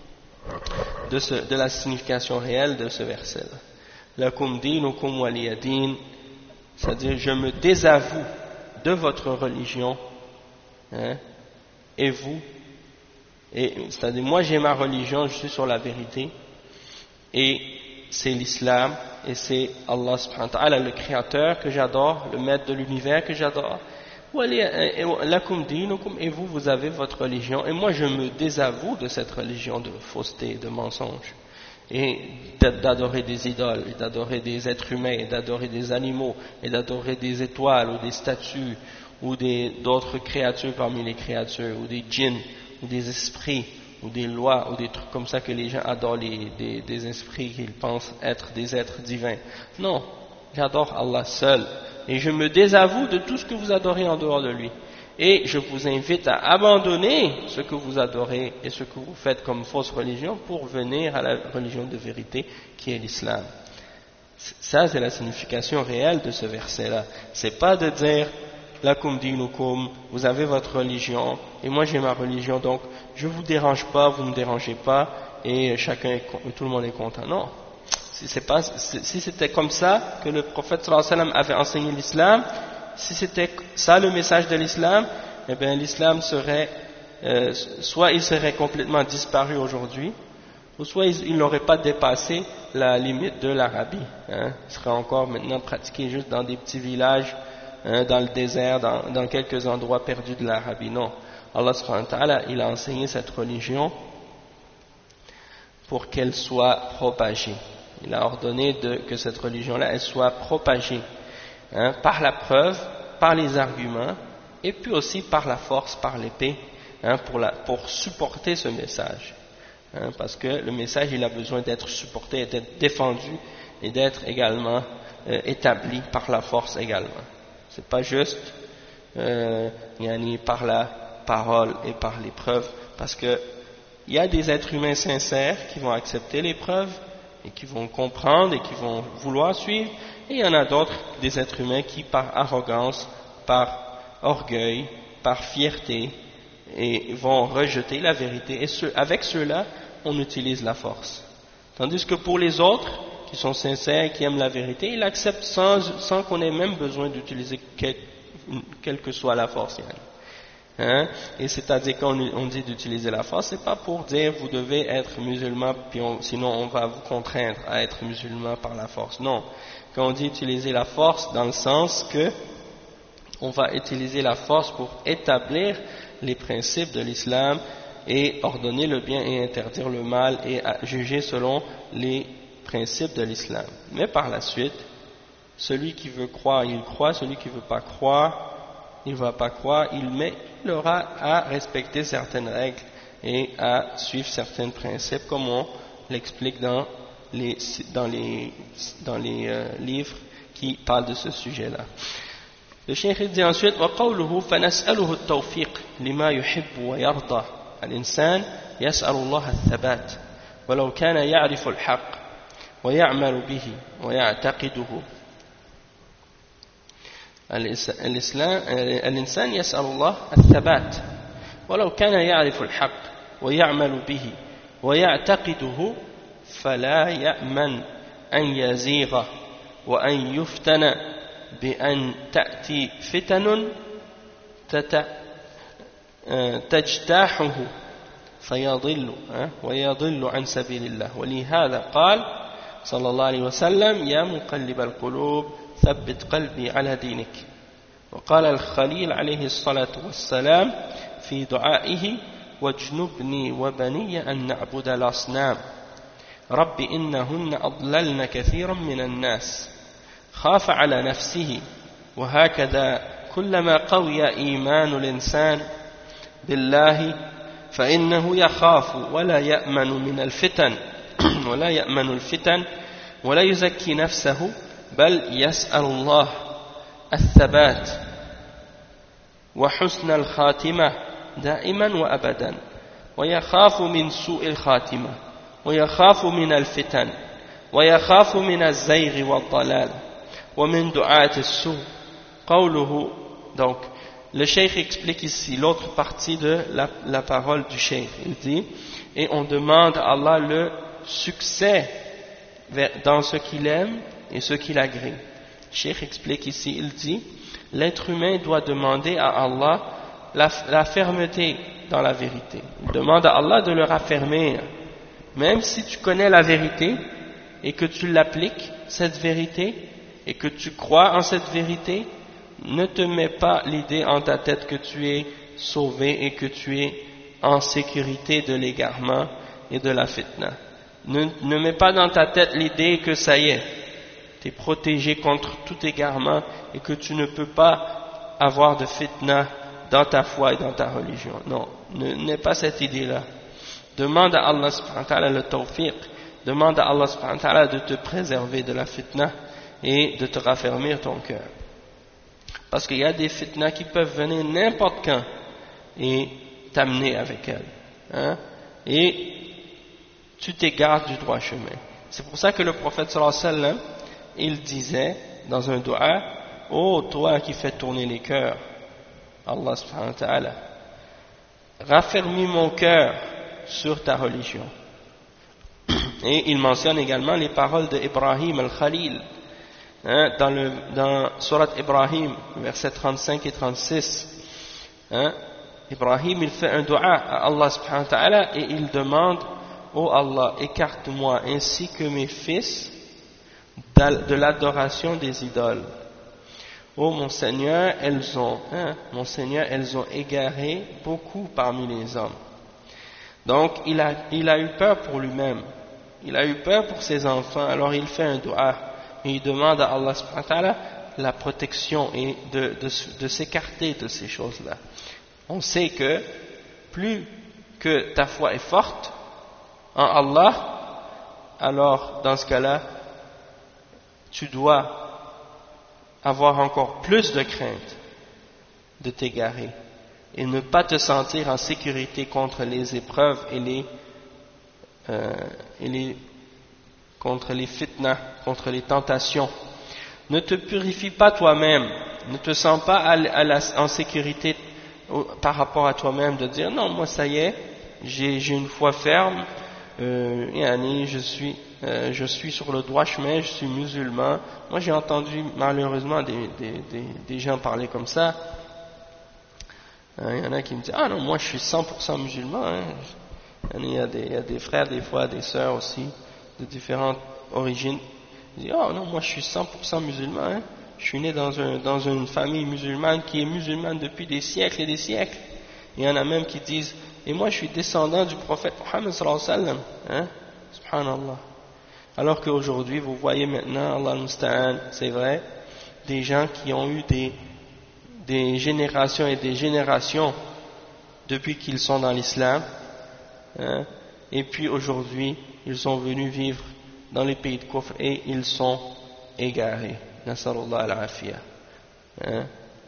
de la signification réelle de ce verset-là. Lakum dinukum waliyadin, c'est-à-dire je me désavoue de votre religion, et vous, c'est-à-dire moi j'ai ma religion, je suis sur la vérité, et c'est l'islam, et c'est Allah subhanahu wa ta'ala, le créateur que j'adore, le maître de l'univers que j'adore. Lakum dinukum, et vous avez votre religion, et moi je me désavoue de cette religion de fausseté, de mensonge, et d'adorer des idoles, et d'adorer des êtres humains, et d'adorer des animaux, et d'adorer des étoiles, ou des statues, ou d'autres créatures parmi les créatures, ou des djinns, ou des esprits, ou des lois, ou des trucs comme ça que les gens adorent, des esprits qu'ils pensent être des êtres divins. Non, j'adore Allah seul, et je me désavoue de tout ce que vous adorez en dehors de lui. Et je vous invite à abandonner ce que vous adorez et ce que vous faites comme fausse religion pour venir à la religion de vérité qui est l'islam. Ça, c'est la signification réelle de ce verset-là. C'est pas de dire lakum dinukum, vous avez votre religion et moi j'ai ma religion, donc je vous dérange pas, vous me dérangez pas et tout le monde est content. Non. Si c'était comme ça que le prophète sallallahu alayhi wa sallam avait enseigné l'islam, si c'était ça le message de l'islam, eh bien l'islam serait, soit il serait complètement disparu aujourd'hui, ou soit il n'aurait pas dépassé la limite de l'Arabie. Il serait encore maintenant pratiqué juste dans des petits villages, dans le désert, dans quelques endroits perdus de l'Arabie. Non, Allah subhanahu wa ta'ala, il a enseigné cette religion pour qu'elle soit propagée. Il a ordonné que cette religion-là, elle soit propagée. Par la preuve, par les arguments, et puis aussi par la force, par l'épée, pour supporter ce message. Parce que le message, il a besoin d'être supporté, d'être défendu, et d'être également établi par la force également. C'est pas juste par la parole et par les preuves, parce que il y a des êtres humains sincères qui vont accepter les preuves, et qui vont comprendre et qui vont vouloir suivre, et il y en a d'autres, des êtres humains qui par arrogance, par orgueil, par fierté, et vont rejeter la vérité, et avec ceux-là, on utilise la force. Tandis que pour les autres, qui sont sincères, qui aiment la vérité, ils l'acceptent sans qu'on ait même besoin d'utiliser quelle que soit la force. Hein? Et c'est-à-dire quand on dit d'utiliser la force, c'est pas pour dire vous devez être musulman, puis sinon on va vous contraindre à être musulman par la force. Non. Quand on dit utiliser la force, dans le sens que on va utiliser la force pour établir les principes de l'islam et ordonner le bien et interdire le mal et juger selon les principes de l'islam. Mais par la suite, celui qui veut croire, il croit, celui qui ne veut pas croire, il ne va pas croire, il aura à respecter certaines règles et à suivre certains principes, comme on l'explique dans les livres qui parlent de ce sujet-là. Le cheikh dit ensuite وقوله فنسأله التوفيق لما يحب ويرضى الإنسان يسأل الله الثبات ولو كان يعرف الحق ويعمل به ويعتقده الإنسان يسأل الله الثبات ولو كان يعرف الحق ويعمل به ويعتقده فلا يأمن أن يزيغ وأن يفتن بأن تأتي فتن تجتاحه فيضل ويضل عن سبيل الله ولهذا قال صلى الله عليه وسلم يا مقلب القلوب ثبت قلبي على دينك وقال الخليل عليه الصلاة والسلام في دعائه واجنبني وبني أن نعبد الأصنام رب إنهن أضللن كثيرا من الناس خاف على نفسه وهكذا كلما قوي إيمان الإنسان بالله فإنه يخاف ولا يأمن من الفتن ولا يزكي نفسه بل يسأل الله الثبات وحسن الخاتمة دائما وأبدا ويخاف من سوء الخاتمة ويخاف من الفتن ويخاف من الزيغ والضلال ومن دعاة السوء قوله. Donc le cheikh explique ici l'autre partie de la parole du cheikh. Il dit et on demande à Allah le succès dans ce qu'il aime et ce qu'il agrée. Le cheikh explique ici, il dit l'être humain doit demander à Allah la fermeté dans la vérité. Il demande à Allah de le raffermir. Même si tu connais la vérité et que tu l'appliques, cette vérité, et que tu crois en cette vérité, ne te mets pas l'idée en ta tête que tu es sauvé et que tu es en sécurité de l'égarement et de la fitna. Ne mets pas dans ta tête l'idée que ça y est, tu es protégé contre tout égarement et que tu ne peux pas avoir de fitna dans ta foi et dans ta religion. Non, n'aie pas cette idée-là. Demande à Allah subhanahu wa ta'ala le tawfiq, demande à Allah subhanahu wa ta'ala de te préserver de la fitna et de te raffermir ton cœur. Parce qu'il y a des fitnas qui peuvent venir n'importe quand et t'amener avec elles. Hein? Et tu t'égares du droit chemin. C'est pour ça que le prophète sallallahu alayhi wa sallam, il disait dans un dua, ô toi qui fais tourner les cœurs, Allah subhanahu wa ta'ala, raffermis mon cœur sur ta religion. Et il mentionne également les paroles de Ibrahim al-Khalil, hein, dans Surat Ibrahim, versets 35 et 36. Hein, Ibrahim, il fait un dua à Allah subhanahu wa ta'ala et il demande, ô Allah, écarte-moi ainsi que mes fils de l'adoration des idoles. Ô mon Seigneur, elles ont égaré beaucoup parmi les hommes. Donc il a eu peur pour lui-même, il a eu peur pour ses enfants, alors il fait un dua et il demande à Allah subhanahu wa ta'ala la protection et de s'écarter de ces choses-là. On sait que plus que ta foi est forte en Allah, alors dans ce cas-là, tu dois avoir encore plus de crainte de t'égarer et ne pas te sentir en sécurité contre les épreuves et contre les fitnas, contre les tentations. Ne te purifie pas toi-même, ne te sens pas en sécurité par rapport à toi-même de dire non, moi ça y est, j'ai une foi ferme, je suis sur le droit chemin, je suis musulman. Moi j'ai entendu malheureusement des gens parler comme ça. Il y en a qui me disent ah non, moi je suis 100% musulman, hein. Il y a des frères des fois, des sœurs aussi de différentes origines. Ils disent oh non, moi je suis 100% musulman, hein. Je suis né dans une famille musulmane qui est musulmane depuis des siècles et des siècles. Il y en a même qui disent et moi je suis descendant du prophète Mohammed sallallahu alayhi wa sallam, hein? Subhanallah. Alors qu'aujourd'hui vous voyez maintenant, Allah musta'an, c'est vrai, des gens qui ont eu des générations et des générations depuis qu'ils sont dans l'islam, hein? Et puis aujourd'hui ils sont venus vivre dans les pays de Kufr et ils sont égarés. Nasarullah al-afiyah. Hein?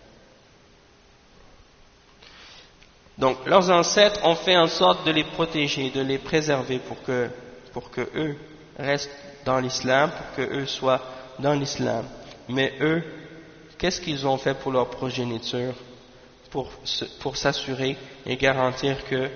Donc leurs ancêtres ont fait en sorte de les protéger, de les préserver pour que eux restent dans l'islam, pour que eux soient dans l'islam. Mais eux, qu'est-ce qu'ils ont fait pour leur progéniture pour s'assurer et garantir que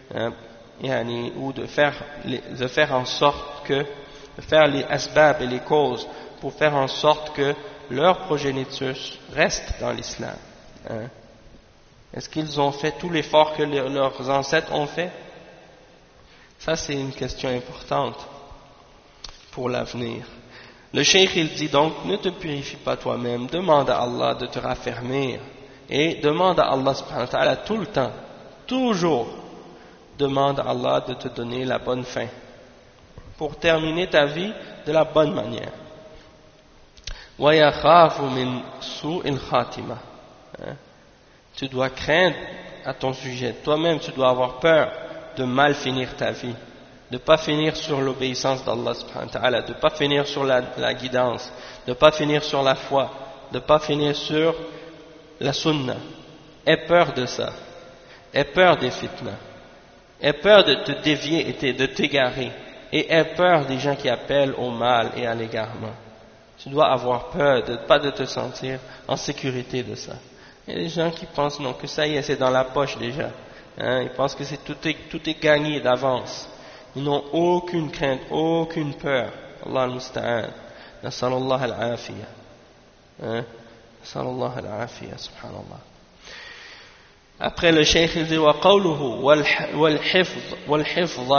ou de faire en sorte que de faire les asbab et les causes pour faire en sorte que leur progéniture reste dans l'islam, hein? Est-ce qu'ils ont fait tout l'effort que leurs ancêtres ont fait? Ça c'est une question importante pour l'avenir. Le cheikh il dit donc, ne te purifie pas toi-même, demande à Allah de te raffermir et demande à Allah subhanahu wa ta'ala tout le temps, toujours demande à Allah de te donner la bonne fin pour terminer ta vie de la bonne manière. وَيَخَافُ مِنْ سُوءِ الْخَاتِمَةِ. Tu dois craindre à ton sujet, toi-même tu dois avoir peur de mal finir ta vie, de ne pas finir sur l'obéissance d'Allah subhanahu wa ta'ala, de ne pas finir sur la guidance, de ne pas finir sur la foi, de ne pas finir sur la sunna. Aie peur de ça, aie peur des fitnas, aie peur de te dévier et de t'égarer, et aie peur des gens qui appellent au mal et à l'égarement. Tu dois avoir peur de ne pas te sentir en sécurité de ça. Il y a des gens qui pensent non, que ça y est, c'est dans la poche déjà. Hein, ils pensent que tout est gagné d'avance. Ils n'ont aucune crainte, aucune peur. Allah al-musta'an. Nasallallahu al-afiyah. Nasallallahu al-afiyah, subhanallah. Après le cheikh il dit وَقَوْلُهُ وَالْحِفْظَ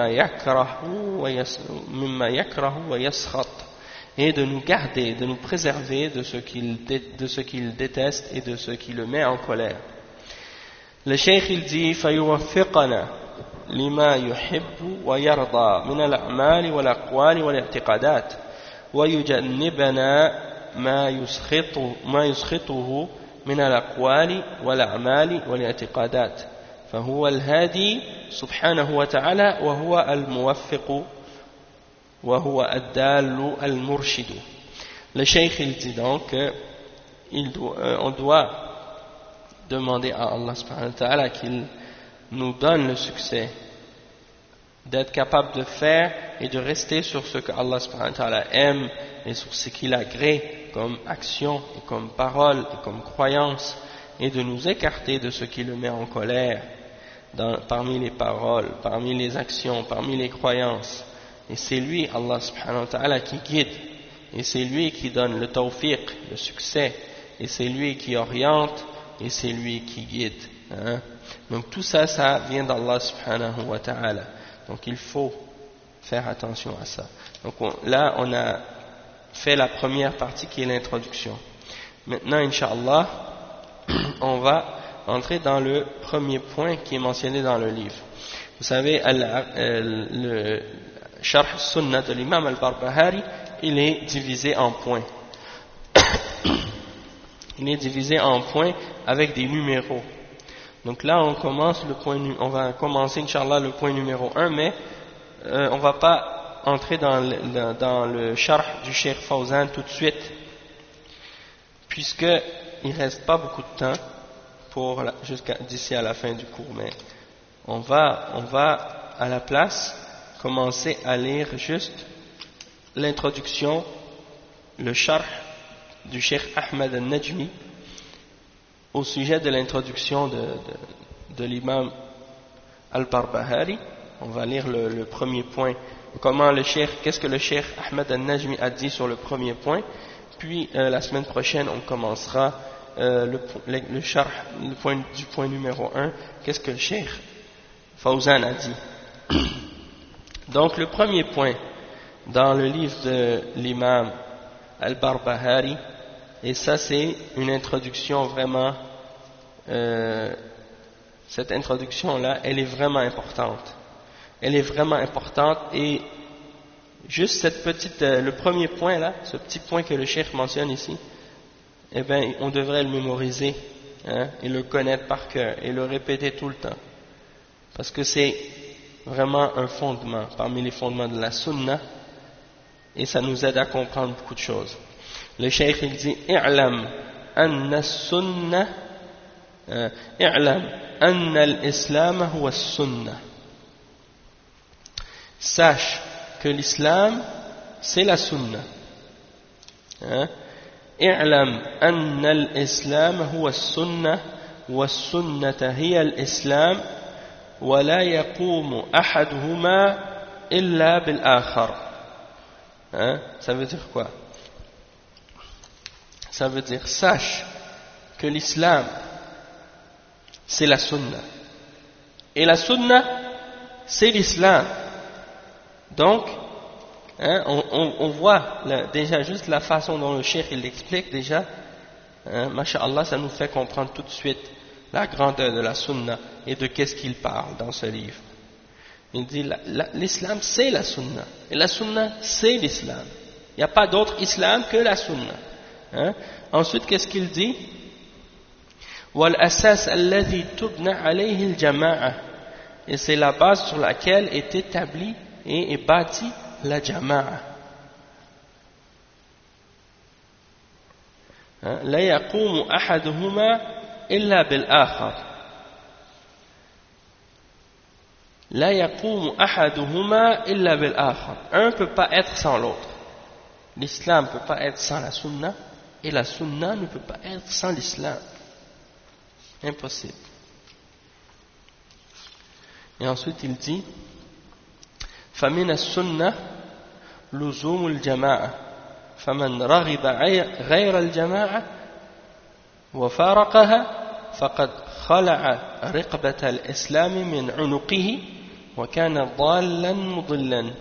مِمَّا يَكْرَهُ وَيَسْخَطُ. Et de nous garder, de nous préserver de ce qu'il déteste et de ce qui le met en colère. Le cheikh il dit فَيُوَفِّقَنَا لِمَا يُحِبُّ وَيَرْضَى مِنَ الْأَعْمَالِ وَالْأَقْوَالِ وَالِاعْتِقَادَاتِ وَيُجَنِّبَنَا ما يسخطه من الأقوال والأعمال والاعتقادات فهو الهادي سبحانه وتعالى وهو الموفق وهو الدال المرشد. Le cheikh il dit donc on doit demander à Allah subhanahu wa ta'ala qu'il nous donne le succès, d'être capable de faire et de rester sur ce que Allah subhanahu wa ta'ala aime et sur ce qu'il agrée comme action et comme parole et comme croyance, et de nous écarter de ce qui le met en colère parmi les paroles, parmi les actions, parmi les croyances. Et c'est lui, Allah subhanahu wa ta'ala, qui guide, et c'est lui qui donne le tawfiq, le succès, et c'est lui qui oriente, et c'est lui qui guide, hein? Donc tout ça, ça vient d'Allah subhanahu wa ta'ala. Donc il faut faire attention à ça. Donc là on a fait la première partie qui est l'introduction. Maintenant Inch'Allah on va entrer dans le premier point qui est mentionné dans le livre. Vous savez le Sharh Sunnah de l'imam al-Barbahari, il est divisé en points. Il est divisé en points avec des numéros. Donc là on va commencer Inch'Allah le point numéro 1, mais on va pas entrer dans le sharh du Cheikh Fawzan tout de suite, puisqu'il reste pas beaucoup de temps d'ici à la fin du cours, mais on va à la place commencer à lire juste l'introduction, le sharh du Cheikh Ahmed al-Najmi au sujet de l'introduction de l'imam al-Barbahari, On va lire le premier point. Qu'est-ce que le cheikh Ahmed al-Najmi a dit sur le premier point. Puis la semaine prochaine, on commencera le sharh du point numéro 1. Qu'est-ce que le cheikh Fawzan a dit. Donc le premier point dans le livre de l'imam al-Barbahari, et ça c'est une introduction vraiment, cette introduction-là, elle est vraiment importante. Elle est vraiment importante et juste le premier point là, ce petit point que le cheikh mentionne ici, eh bien on devrait le mémoriser, hein, et le connaître par cœur et le répéter tout le temps. Parce que c'est vraiment un fondement parmi les fondements de la sunna et ça nous aide à comprendre beaucoup de choses. Le cheikh il dit i'lam anna as-sunnah i'lam anna al-islam huwa as-sunnah. Sache que l'islam c'est la sunna. i'lam anna al-islam huwa as-sunnah wa as-sunnah hiya al-islam wa la yaqumu ahaduhuma illa bil-akhar. Ça veut dire quoi? Ça veut dire, sache que l'islam, c'est la sunna. Et la sunna, c'est l'islam. Donc, on voit déjà juste la façon dont le cheikh il l'explique déjà. Masha'Allah, ça nous fait comprendre tout de suite la grandeur de la sunna et de qu'est-ce qu'il parle dans ce livre. Il dit, l'islam, c'est la sunna. Et la sunna, c'est l'islam. Il n'y a pas d'autre islam que la sunna. Ensuite, qu'est-ce qu'il dit? وَالْأَسَاسَ الَّذِي تُبْنَى عَلَيْهِ الْجَمَاعَةِ. Et c'est la base sur laquelle est établie et est bâtie la jama'a. لَا يَقُومُ أَحَدُهُمَا إِلَّا بِالْآخَرِ. لَا يَقُومُ أَحَدُهُمَا إِلَّا بِالْآخَرِ. Un ne peut pas être sans l'autre. L'islam ne peut pas être sans la sunna et la sunna ne peut pas être sans l'islam. Impossible. Et ensuite il dit فَمِنَ السُّنَّةِ لُزُومُ الْجَمَاعَةِ فَمَنْ رَغِبَ غَيْرَ الْجَمَاعَةِ وَفَارَقَهَا فَقَدْ خَلَعَ رِقْبَةَ الْإِسْلَامِ مِنْ عُنُقِهِ وَكَانَ ضَالًّا مُضِلًّا.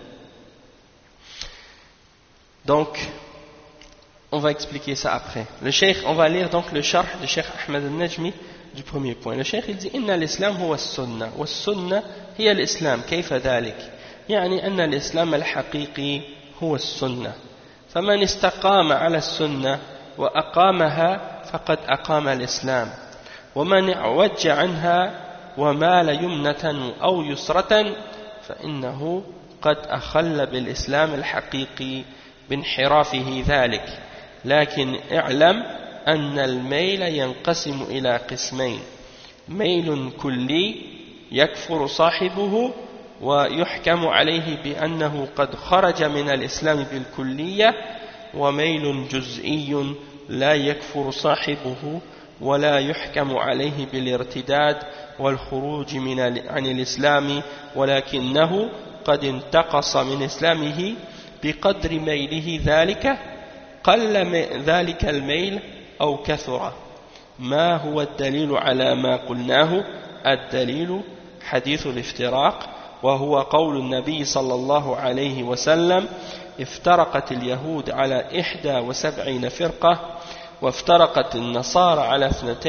Donc, on va expliquer ça après. On va lire donc le sharh du cheikh Ahmed al-Najmi du premier point. Le cheikh il dit إن الإسلام هو السنة والسنة هي الإسلام. كيف ذلك؟ يعني أن الإسلام الحقيقي هو السنة. فمن استقام على السنة وأقامها فقد أقام الإسلام. ومن اعوج عنها ومال يمنة أو يسرة فإنه قد أخل بالإسلام الحقيقي بانحرافه ذلك. لكن اعلم أن الميل ينقسم إلى قسمين: ميل كلي يكفر صاحبه ويحكم عليه بأنه قد خرج من الإسلام بالكلية، وميل جزئي لا يكفر صاحبه ولا يحكم عليه بالارتداد والخروج عن الإسلام، ولكنه قد انتقص من إسلامه بقدر ميله ذلك، قل ذلك الميل أو كثر. ما هو الدليل على ما قلناه؟ الدليل حديث الافتراق، وهو قول النبي صلى الله عليه وسلم: افترقت اليهود على 71 فرقة، وافترقت النصارى على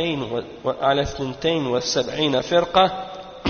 72 فرقة،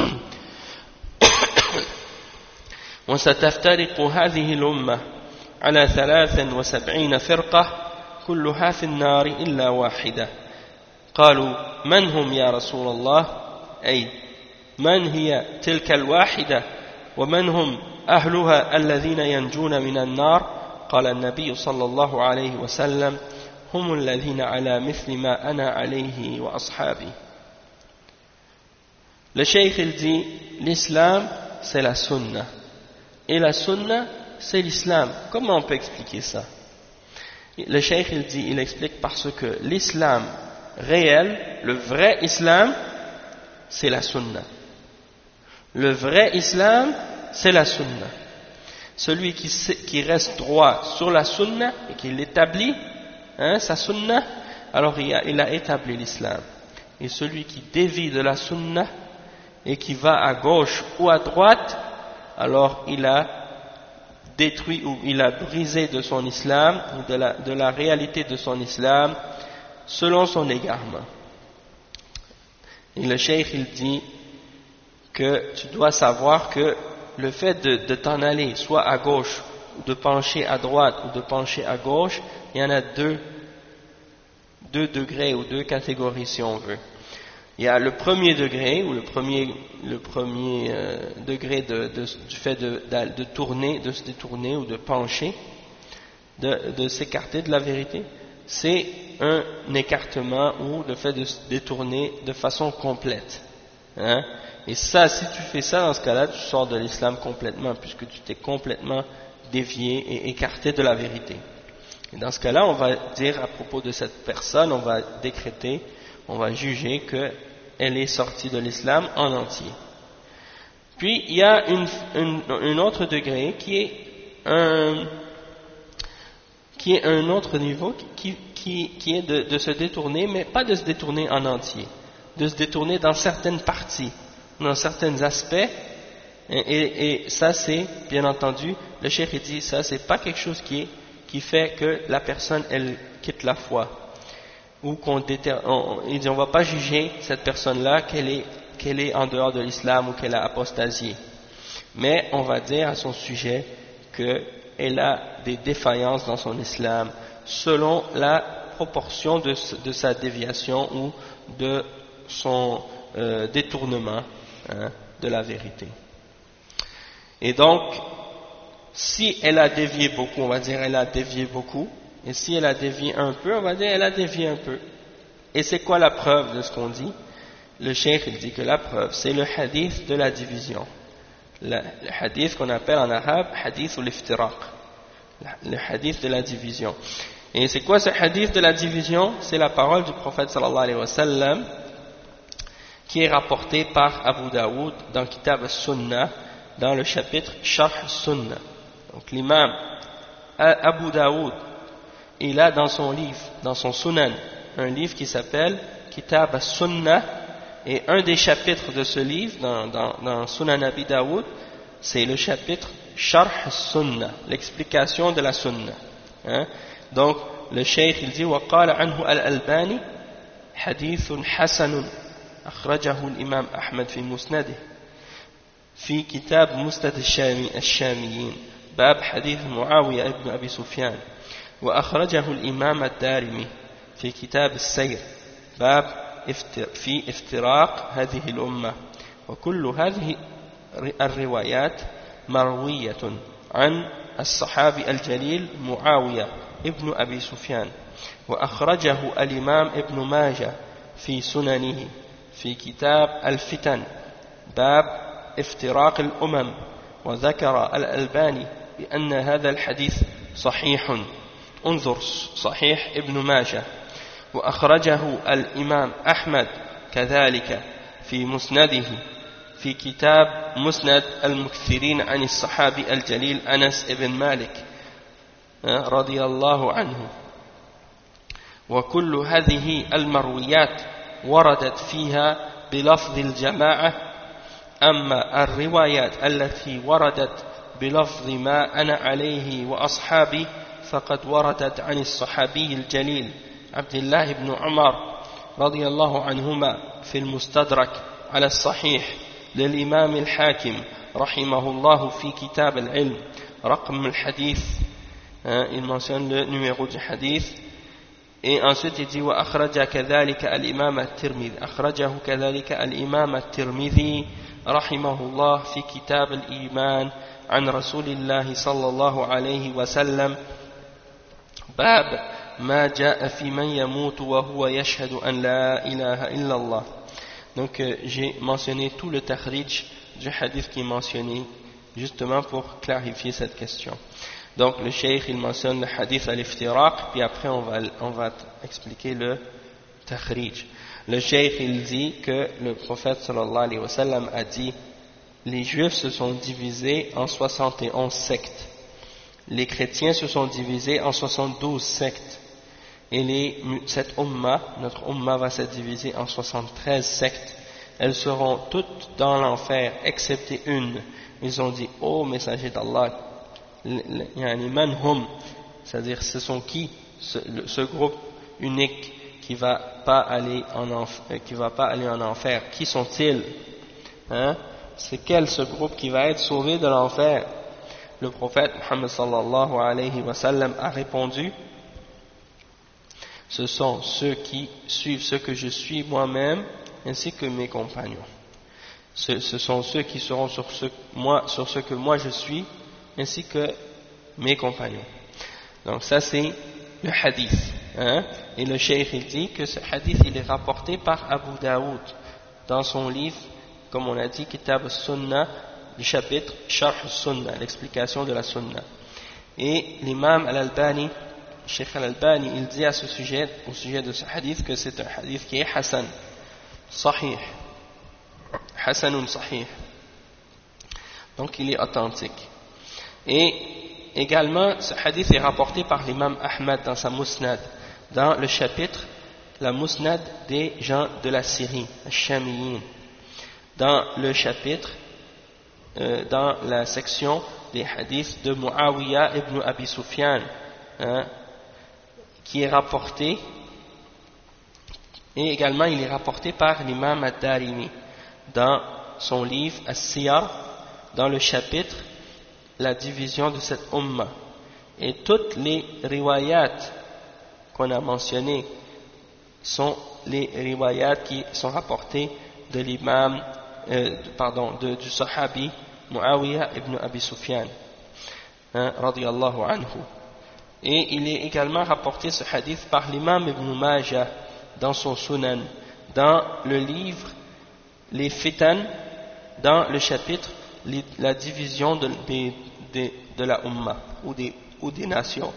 وستفترق هذه الأمة على 73 فرقة كلها في النار إلا واحدة. قالوا: من هم يا رسول الله؟ أي من هي تلك الواحدة ومن هم أهلها الذين ينجون من النار؟ قال النبي صلى الله عليه وسلم: هم الذين على مثل ما أنا عليه وأصحابي. Le cheikh il dit l'islam c'est la sunna et la sunna c'est l'islam. Comment on peut expliquer ça? Le cheikh il explique parce que l'islam réel, le vrai islam, c'est la sunna. Le vrai islam, c'est la sunna. Celui qui reste droit sur la sunna et qui l'établit, sa sunna, alors il a établi l'islam. Et celui qui dévie de la sunna et qui va à gauche ou à droite, alors il a détruit ou il a brisé de son islam, ou de la réalité de son islam, selon son égarement. Et le cheikh il dit que tu dois savoir que le fait de t'en aller soit à gauche, ou de pencher à droite ou de pencher à gauche, il y en a deux degrés ou deux catégories si on veut. Il y a le premier degré ou le premier degré du fait de tourner, de se détourner ou de pencher, de s'écarter de la vérité. C'est un écartement ou le fait de se détourner de façon complète. Et ça, si tu fais ça, dans ce cas-là, tu sors de l'islam complètement, puisque tu t'es complètement dévié et écarté de la vérité. Et dans ce cas-là, on va dire à propos de cette personne, on va décréter, on va juger qu'elle est sortie de l'islam en entier. Puis, il y a un autre degré qui est un autre niveau, qui est de se détourner, mais pas de se détourner en entier, de se détourner dans certaines parties, dans certains aspects, et ça c'est, bien entendu, le cheikh dit, ça c'est pas quelque chose qui fait que la personne elle quitte la foi, ou il dit on va pas juger cette personne-là qu'elle est en dehors de l'islam ou qu'elle a apostasié, mais on va dire à son sujet qu'elle a des défaillances dans son islam selon la proportion de sa déviation ou de son détournement de la vérité. Et donc, si elle a dévié beaucoup, on va dire elle a dévié beaucoup, et si elle a dévié un peu, on va dire elle a dévié un peu. Et c'est quoi la preuve de ce qu'on dit? Le cheikh il dit que la preuve, c'est le hadith de la division. Le hadith qu'on appelle en arabe hadith ou l'iftiraq. Le hadith de la division. Et c'est quoi ce hadith de la division? C'est la parole du prophète sallallahu alayhi wa sallam, qui est rapporté par Abu Daoud dans Kitab al-Sunnah, dans le chapitre Sharh al-Sunnah. Donc l'imam Abu Daoud, il a dans son livre, dans son Sunan, un livre qui s'appelle Kitab al-Sunnah, et un des chapitres de ce livre, dans Sunan Abi Daoud, c'est le chapitre Sharh al-Sunnah, l'explication de la Sunnah. Donc le cheikh il dit وقال عنه الألباني حديث حسن أخرجه الإمام أحمد في مسنده في كتاب مسند الشاميين باب حديث معاوية ابن أبي سفيان وأخرجه الإمام الدارمي في كتاب السير باب في افتراق هذه الأمة وكل هذه الروايات مروية عن الصحابي الجليل معاوية ابن أبي سفيان وأخرجه الإمام ابن ماجه في سننه في كتاب الفتن باب افتراق الأمم وذكر الألباني بأن هذا الحديث صحيح انظر صحيح ابن ماجه وأخرجه الإمام أحمد كذلك في مسنده في كتاب مسند المكثرين عن الصحابي الجليل أنس بن مالك رضي الله عنه وكل هذه المرويات وردت فيها بلفظ الجماعة أما الروايات التي وردت بلفظ ما أنا عليه وأصحابي فقد وردت عن الصحابي الجليل عبد الله بن عمر رضي الله عنهما في المستدرك على الصحيح للإمام الحاكم رحمه الله في كتاب العلم رقم الحديث il mentionne le numéro du hadith et ensuite il dit وأخرج كذلك الإمام الترمذي أخرجه كذلك الإمام الترمذي رحمه الله في كتاب الإيمان عن رسول الله صلى الله عليه وسلم باب ما جاء في من يموت وهو يشهد أن لا إله إلا الله. Donc j'ai mentionné tout le takhrij du hadith qui est mentionné justement pour clarifier cette question. Donc le cheikh il mentionne le hadith al-iftiraq, puis après on va expliquer le takhrij. Le cheikh il dit que le prophète sallallahu alayhi wa sallam a dit les juifs se sont divisés en 71 sectes. Les chrétiens se sont divisés en 72 sectes. Et cette notre umma va se diviser en 73 sectes. Elles seront toutes dans l'enfer, excepté une. Ils ont dit, ô messager d'Allah, man hum, c'est-à-dire ce sont qui, ce groupe unique qui va pas aller en enfer, qui sont-ils? Hein? C'est quel ce groupe qui va être sauvé de l'enfer? Le prophète Muhammad sallallahu alayhi wa sallam a répondu, ce sont ceux qui suivent ce que je suis moi-même ainsi que mes compagnons. Ce sont ceux qui seront sur ce que moi je suis ainsi que mes compagnons. Donc ça c'est le hadith. Hein? Et le cheikh il dit que ce hadith il est rapporté par Abu Daoud dans son livre, comme on a dit, Kitab al-Sunnah, du chapitre Sharh al-Sunnah, l'explication de la Sunnah. Et l'imam Al-Albani, Cheikh Al-Albani, il dit à ce sujet, au sujet de ce hadith, que c'est un hadith qui est Hassan, Sahih, Hassanun Sahih. Donc il est authentique. Et également, ce hadith est rapporté par l'imam Ahmad dans sa Musnad, dans le chapitre la Musnad des gens de la Syrie, Shamiyin, dans le chapitre, dans la section des hadiths de Muawiyah ibn Abi Sufyan, hein, qui est rapporté, et également il est rapporté par l'imam Ad-Darimi dans son livre As-Siyar, dans le chapitre la division de cette umma. Et toutes les riwayat qu'on a mentionnées sont les riwayat qui sont rapportées de l'imam du sahabi Muawiyah ibn Abi Sufyan, hein, radiyallahu anhu. Et il est également rapporté ce hadith par l'imam Ibn Majah dans son Sunan, dans le livre les Fitan, dans le chapitre la division de la Ummah ou des nations.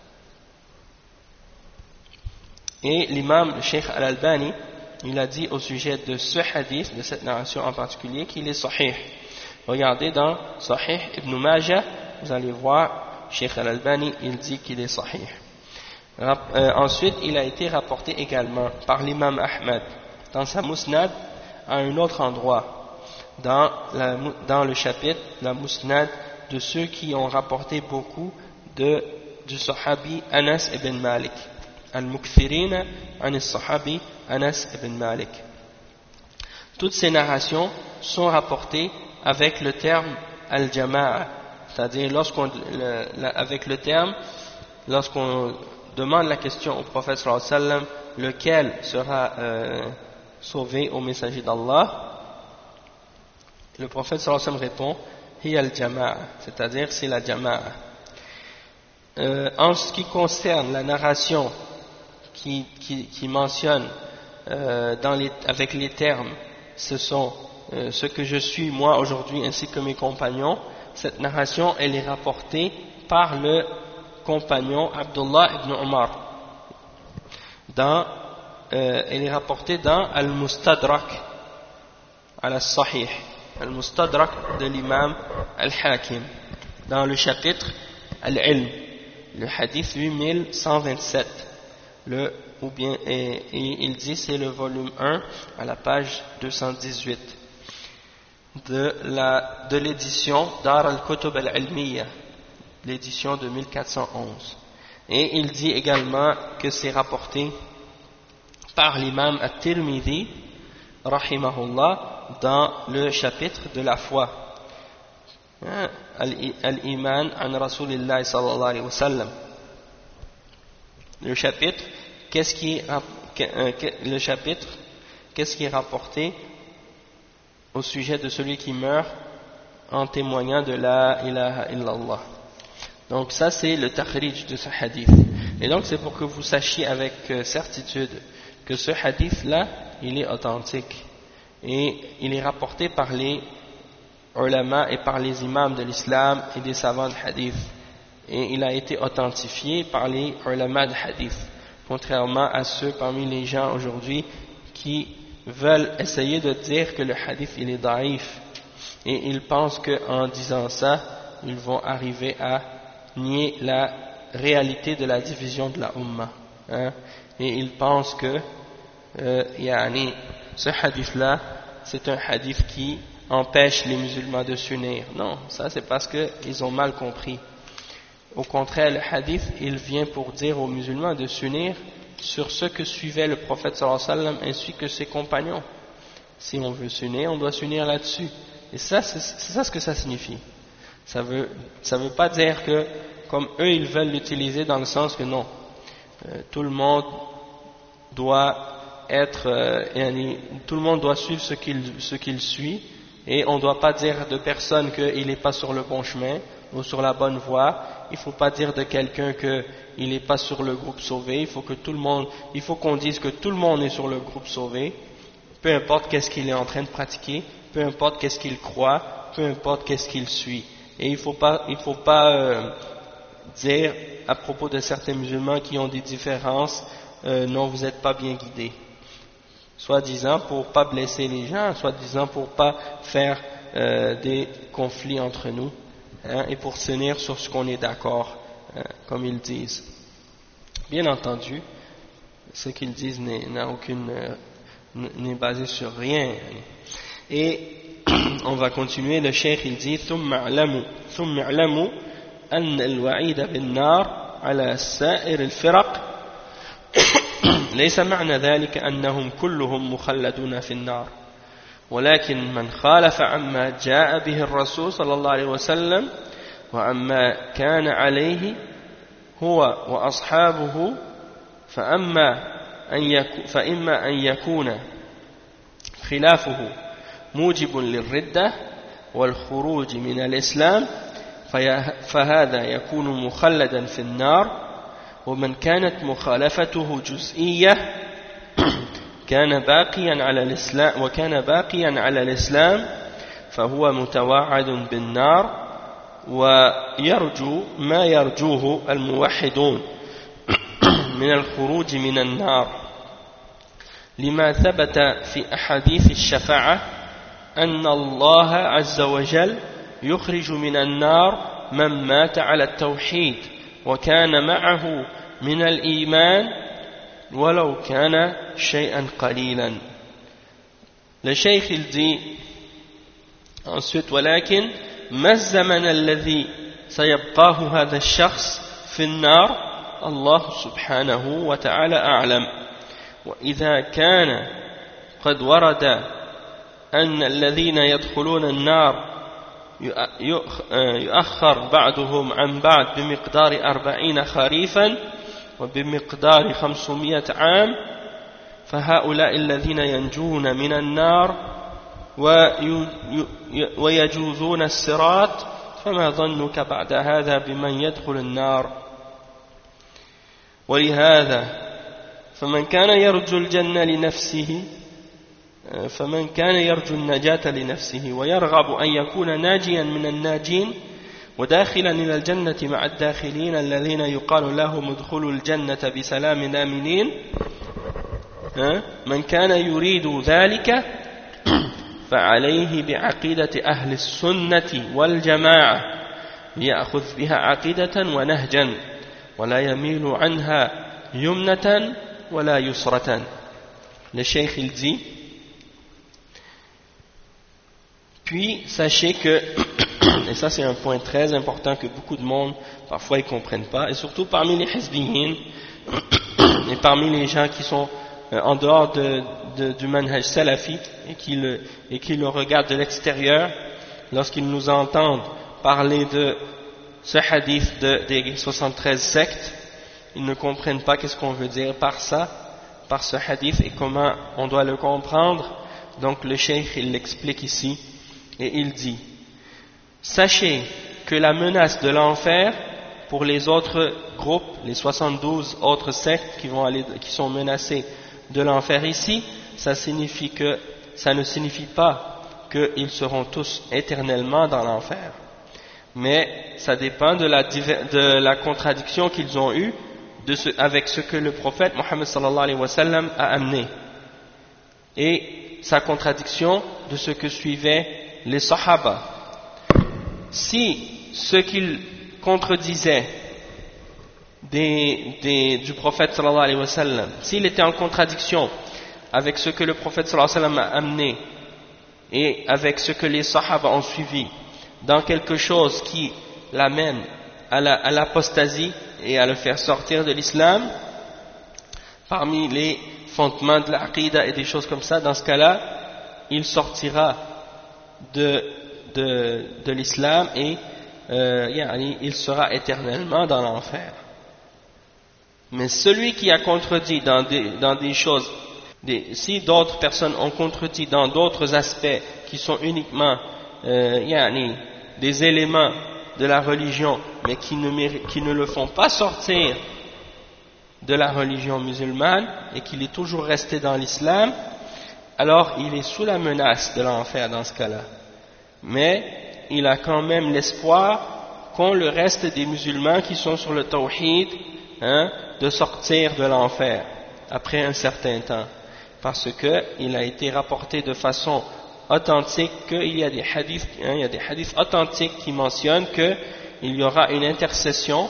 Et l'imam, le Cheikh Al-Albani, il a dit au sujet de ce hadith, de cette narration en particulier, qu'il est sahih. Regardez dans Sahih Ibn Majah, vous allez voir, Cheikh Al-Albani, il dit qu'il est sahih. Ensuite, il a été rapporté également par l'imam Ahmad dans sa Musnad à un autre endroit, dans le chapitre, la Musnad de ceux qui ont rapporté beaucoup du sahabi Anas ibn Malik. Al-Mukthirina an al-Sahabi Anas ibn Malik. Toutes ces narrations sont rapportées avec le terme al-Jama'a, c'est-à-dire avec le terme, lorsqu'on demande la question au prophète sallallahu alayhi wa sallam, lequel sera sauvé au messager d'Allah, le prophète sallallahu alayhi wa sallam répond Hiya al-Jama'a, c'est-à-dire c'est la Jama'a. En ce qui concerne la narration qui mentionne avec les termes, ce sont ce que je suis moi aujourd'hui ainsi que mes compagnons, cette narration elle est rapportée par le compagnon Abdullah ibn Umar. Elle est rapportée dans Al-Mustadrak al-Sahih, Al-Mustadrak de l'imam Al-Hakim, dans le chapitre Al-Ilm, le hadith 8127. Et il dit c'est le volume 1 à la page 218 de l'édition Dar al-Kutub al-Ilmiya, l'édition de 1411. Et il dit également que c'est rapporté par l'imam At-Tirmidhi rahimahullah dans le chapitre de la foi, Al-Iman an Rasulillah sallallahu alayhi wa sallam. Le chapitre, qu'est-ce qui est rapporté au sujet de celui qui meurt en témoignant de la ilaha illallah. Donc ça c'est le takhrij de ce hadith. Et donc c'est pour que vous sachiez avec certitude que ce hadith là, il est authentique. Et il est rapporté par les ulama et par les imams de l'islam et des savants de hadith. Et il a été authentifié par les ulama de hadith, contrairement à ceux parmi les gens aujourd'hui qui veulent essayer de dire que le hadith il est daïf. Et ils pensent qu'en disant ça, ils vont arriver à nier la réalité de la division de la Ummah. Hein. Et ils pensent que ce hadith-là, c'est un hadith qui empêche les musulmans de s'unir. Non, ça c'est parce qu'ils ont mal compris. Au contraire, le hadith, il vient pour dire aux musulmans de s'unir sur ce que suivait le prophète sallallahu alayhi wa sallam ainsi que ses compagnons. Si on veut s'unir, on doit s'unir là-dessus. Et ça, c'est ça ce que ça signifie. Ça veut pas dire que, comme eux, ils veulent l'utiliser dans le sens que non, tout le monde doit tout le monde doit suivre ce qu'il suit, et on ne doit pas dire de personne qu'il n'est pas sur le bon chemin ou sur la bonne voie. Il ne faut pas dire de quelqu'un qu'il n'est pas sur le groupe sauvé. Il faut qu'on dise que tout le monde est sur le groupe sauvé, peu importe qu'est-ce qu'il est en train de pratiquer, peu importe qu'est-ce qu'il croit, peu importe qu'est-ce qu'il suit. Et il faut pas dire à propos de certains musulmans qui ont des différences, non, vous n'êtes pas bien guidés. Soi-disant pour pas blesser les gens, soi-disant pour pas faire des conflits entre nous, hein, et pour tenir sur ce qu'on est d'accord, hein, comme ils disent. Bien entendu, ce qu'ils disent n'est n'est basé sur rien. Et on va continuer. Le cheikh il dit ثم اعلموا أن الوعيد بالنار على سائر الفرق ليس معنى ذلك أنهم كلهم مخلدون في النار، ولكن من خالف عما جاء به الرسول صلى الله عليه وسلم وعما كان عليه هو وأصحابه فإما أن يكون خلافه موجب للردة والخروج من الإسلام فهذا يكون مخلدا في النار، ومن كانت مخالفته جزئية كان باقيا على الإسلام فهو متوعد بالنار ويرجو ما يرجوه الموحدون من الخروج من النار، لما ثبت في أحاديث الشفاعة أن الله عز وجل يخرج من النار من مات على التوحيد وكان معه من الإيمان ولو كان شيئا قليلا. Le cheikh il dit ensuite ولكن ما الزمن الذي سيبقاه هذا الشخص في النار الله سبحانه وتعالى أعلم، وإذا كان قد ورد أن الذين يدخلون النار يؤخر بعضهم عن بعض بمقدار 40 خريفا وبمقدار 500 عام، فهؤلاء الذين ينجون من النار ويجوزون الصراط فما ظنك بعد هذا بمن يدخل النار؟ ولهذا فمن كان يرجو النجاة لنفسه ويرغب أن يكون ناجيا من الناجين وداخلا إلى الجنة مع الداخلين الذين يقال لهم ادخلوا الجنة بسلام آمنين، من كان يريد ذلك فعليه بعقيدة أهل السنة والجماعة ليأخذ بها عقيدة ونهجا ولا يميل عنها يمنة ولا يسرة. Le cheikh il dit, puis sachez que, et ça c'est un point très important que beaucoup de monde parfois ils comprennent pas, et surtout parmi les hizbiyin et parmi les gens qui sont en dehors du manhaj salafi et qui le regardent de l'extérieur, lorsqu'ils nous entendent parler de ce hadith des 73 sectes, ils ne comprennent pas qu'est-ce qu'on veut dire par ça, par ce hadith, et comment on doit le comprendre. Donc le cheikh il l'explique ici et il dit: sachez que la menace de l'enfer pour les autres groupes, les 72 autres sectes qui sont menacés de l'enfer ici, ça ne signifie pas qu'ils seront tous éternellement dans l'enfer, mais ça dépend de la contradiction qu'ils ont eue avec ce que le prophète Mohammed sallallahu alayhi wa sallam a amené, et sa contradiction de ce que suivaient les Sahaba, si ce qu'ils contredisaient du prophète sallallahu alayhi wa sallam, s'il était en contradiction avec ce que le prophète sallallahu alayhi wa sallam a amené et avec ce que les Sahaba ont suivi dans quelque chose qui l'amène à l'apostasie et à le faire sortir de l'islam, parmi les fondements de l'aqida et des choses comme ça, dans ce cas-là, il sortira de l'islam et il sera éternellement dans l'enfer. Mais celui qui a contredit dans des choses, si d'autres personnes ont contredit dans d'autres aspects qui sont uniquement des éléments de la religion, mais qui ne le font pas sortir de la religion musulmane et qu'il est toujours resté dans l'islam, alors il est sous la menace de l'enfer dans ce cas-là. Mais il a quand même l'espoir qu'ont le reste des musulmans qui sont sur le tawhid, de sortir de l'enfer après un certain temps, parce que il a été rapporté de façon authentique qu'il y a des hadiths authentiques qui mentionnent qu'il y aura une intercession,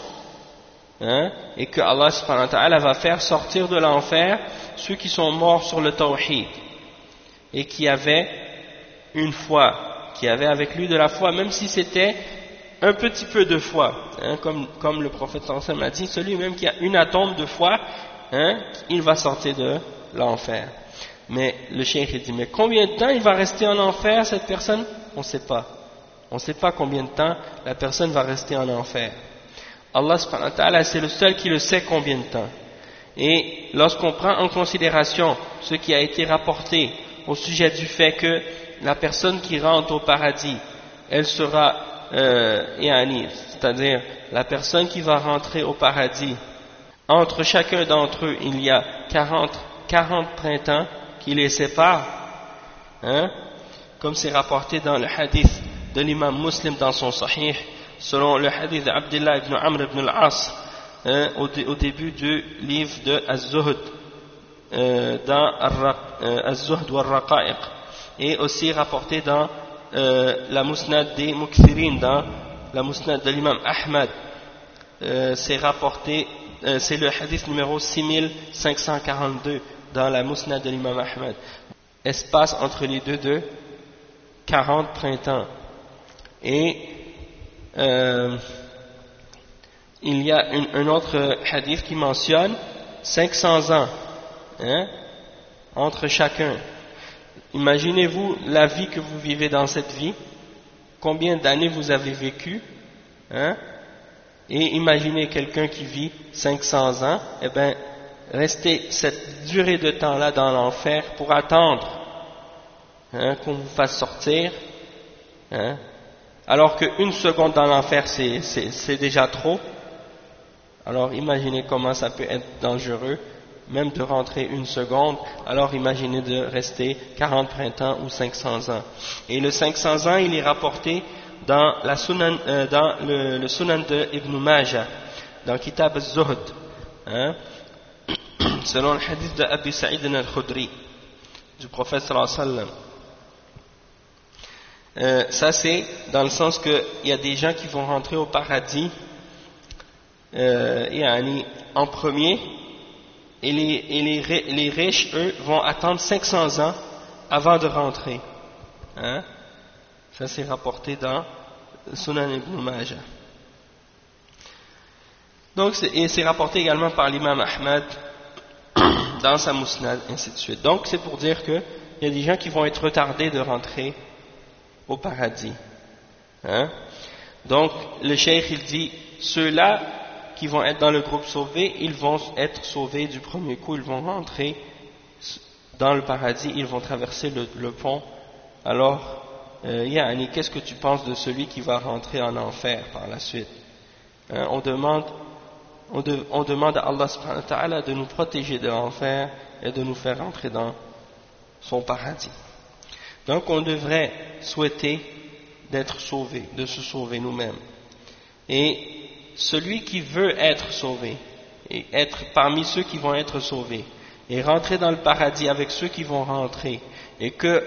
et que Allah subhanahu wa ta'ala va faire sortir de l'enfer ceux qui sont morts sur le tawhid et qui avaient une foi, qui avaient avec lui de la foi, même si c'était un petit peu de foi, comme le prophète sallallahu alayhi wa sallam a dit, celui même qui a une atome de foi, il va sortir de l'enfer. Mais le cheikh dit, mais combien de temps il va rester en enfer cette personne? On ne sait pas. On ne sait pas combien de temps la personne va rester en enfer. Allah subhanahu wa ta'ala, c'est le seul qui le sait combien de temps. Et lorsqu'on prend en considération ce qui a été rapporté au sujet du fait que la personne qui rentre au paradis, elle sera c'est-à-dire la personne qui va rentrer au paradis, entre chacun d'entre eux il y a 40 printemps qui les séparent, comme c'est rapporté dans le hadith de l'imam Muslim dans son sahih, selon le hadith d'Abdullah ibn Amr ibn al-As, au début du livre de Az-Zuhd, dans Az-Zuhd wa al-Raqa'iq, et aussi rapporté dans la Musnad des Mukthirin, dans la Musnad de l'imam Ahmad. C'est rapporté, c'est le hadith numéro 6542 dans la Musnad de l'imam Ahmad. Espace entre les deux de 40 printemps. Et il y a un autre hadith qui mentionne 500 ans entre chacun. Imaginez-vous la vie que vous vivez dans cette vie, combien d'années vous avez vécu, et imaginez quelqu'un qui vit 500 ans, eh bien, restez cette durée de temps-là dans l'enfer pour attendre qu'on vous fasse sortir, alors qu'une seconde dans l'enfer c'est déjà trop. Alors imaginez comment ça peut être dangereux, même de rentrer une seconde, alors imaginez de rester 40 printemps ou 500 ans. Et le 500 ans, il est rapporté dans la sunan, dans le sunan de Ibn Majah, dans Kitab al-Zuhd, selon le hadith de Abi Sa'id al-Khudri, du prophète sallallahu alayhi wa sallam. Ça c'est dans le sens qu'il y a des gens qui vont rentrer au paradis en premier, et les riches, eux, vont attendre 500 ans avant de rentrer. Ça c'est rapporté dans Sunan Ibn Majah. Donc, et c'est rapporté également par l'imam Ahmad dans sa Musnad, ainsi de suite. Donc c'est pour dire qu'il y a des gens qui vont être retardés de rentrer au paradis. Donc le cheikh il dit, ceux-là qui vont être dans le groupe sauvé, ils vont être sauvés du premier coup, ils vont rentrer dans le paradis, ils vont traverser le pont. Alors, qu'est-ce que tu penses de celui qui va rentrer en enfer par la suite? On demande à Allah subhanahu wa ta'ala de nous protéger de l'enfer et de nous faire rentrer dans son paradis. Donc on devrait souhaiter d'être sauvé, de se sauver nous-mêmes. Et celui qui veut être sauvé, et être parmi ceux qui vont être sauvés, et rentrer dans le paradis avec ceux qui vont rentrer, et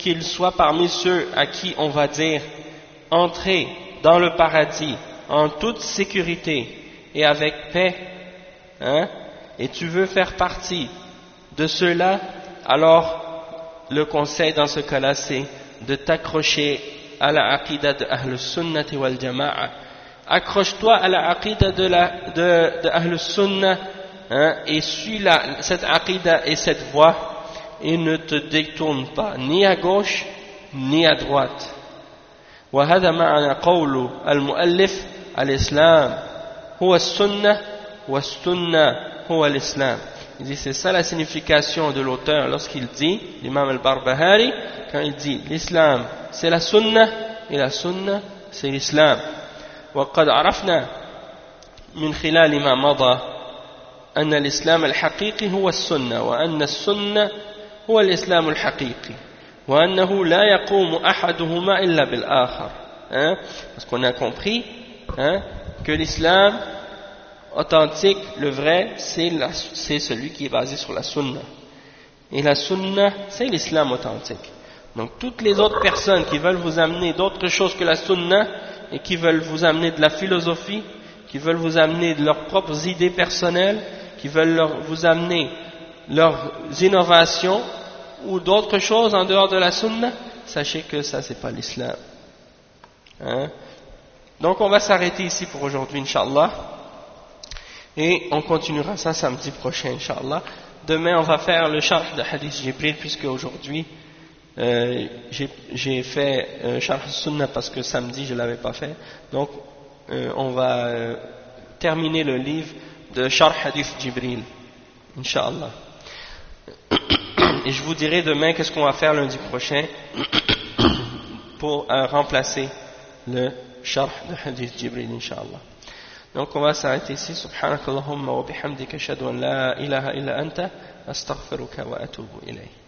qu'il soit parmi ceux à qui on va dire entrez dans le paradis en toute sécurité et avec paix, hein, et tu veux faire partie de ceux-là, alors le conseil dans ce cas-là c'est de t'accrocher à la aqida de Ahl Sunnati wal Jama'a. Accroche-toi à la aqida de Ahl Sunnah, hein, et suis cette aqida et cette voie et ne te détourne pas ni à gauche ni à droite. وهذا معنى قول المؤلف الإسلام هو السنة والسنة هو الإسلام. Il dit c'est ça la signification de l'auteur lorsqu'il dit, l'imam al-Barbahari, quand il dit l'islam c'est la sunna et la sunna c'est l'islam. وقد عرفنا من خلال ما مضى أن الإسلام الحقيقي هو السنة وأن السنة هو الإسلام الحقيقي وأنه لا يقوم أحدهما إلا بالآخر. Parce qu'on a compris, hein, que l'islam authentique, le vrai, c'est celui qui est basé sur la sunna. Et la sunna, c'est l'islam authentique. Donc toutes les autres personnes qui veulent vous amener d'autres choses que la sunna et qui veulent vous amener de la philosophie, qui veulent vous amener de leurs propres idées personnelles, qui veulent vous amener leurs innovations ou d'autres choses en dehors de la sunna, sachez que ça c'est pas l'islam. Hein? Donc on va s'arrêter ici pour aujourd'hui, Inch'Allah, et on continuera ça samedi prochain, Inch'Allah. Demain on va faire le sharh de Hadith Jibril, puisque aujourd'hui j'ai fait sharh sunna parce que samedi je l'avais pas fait. Donc on va terminer le livre de sharh Hadith Jibril, Inch'Allah. Et je vous dirai demain qu'est-ce qu'on va faire lundi prochain pour remplacer le sharh de Hadith Jibril, Inch'Allah. Donc on va s'arrêter ici. Subhanakallahumma wa bihamdika ashhadu an la ilaha illa anta astaghfiruka wa atubu ilayk.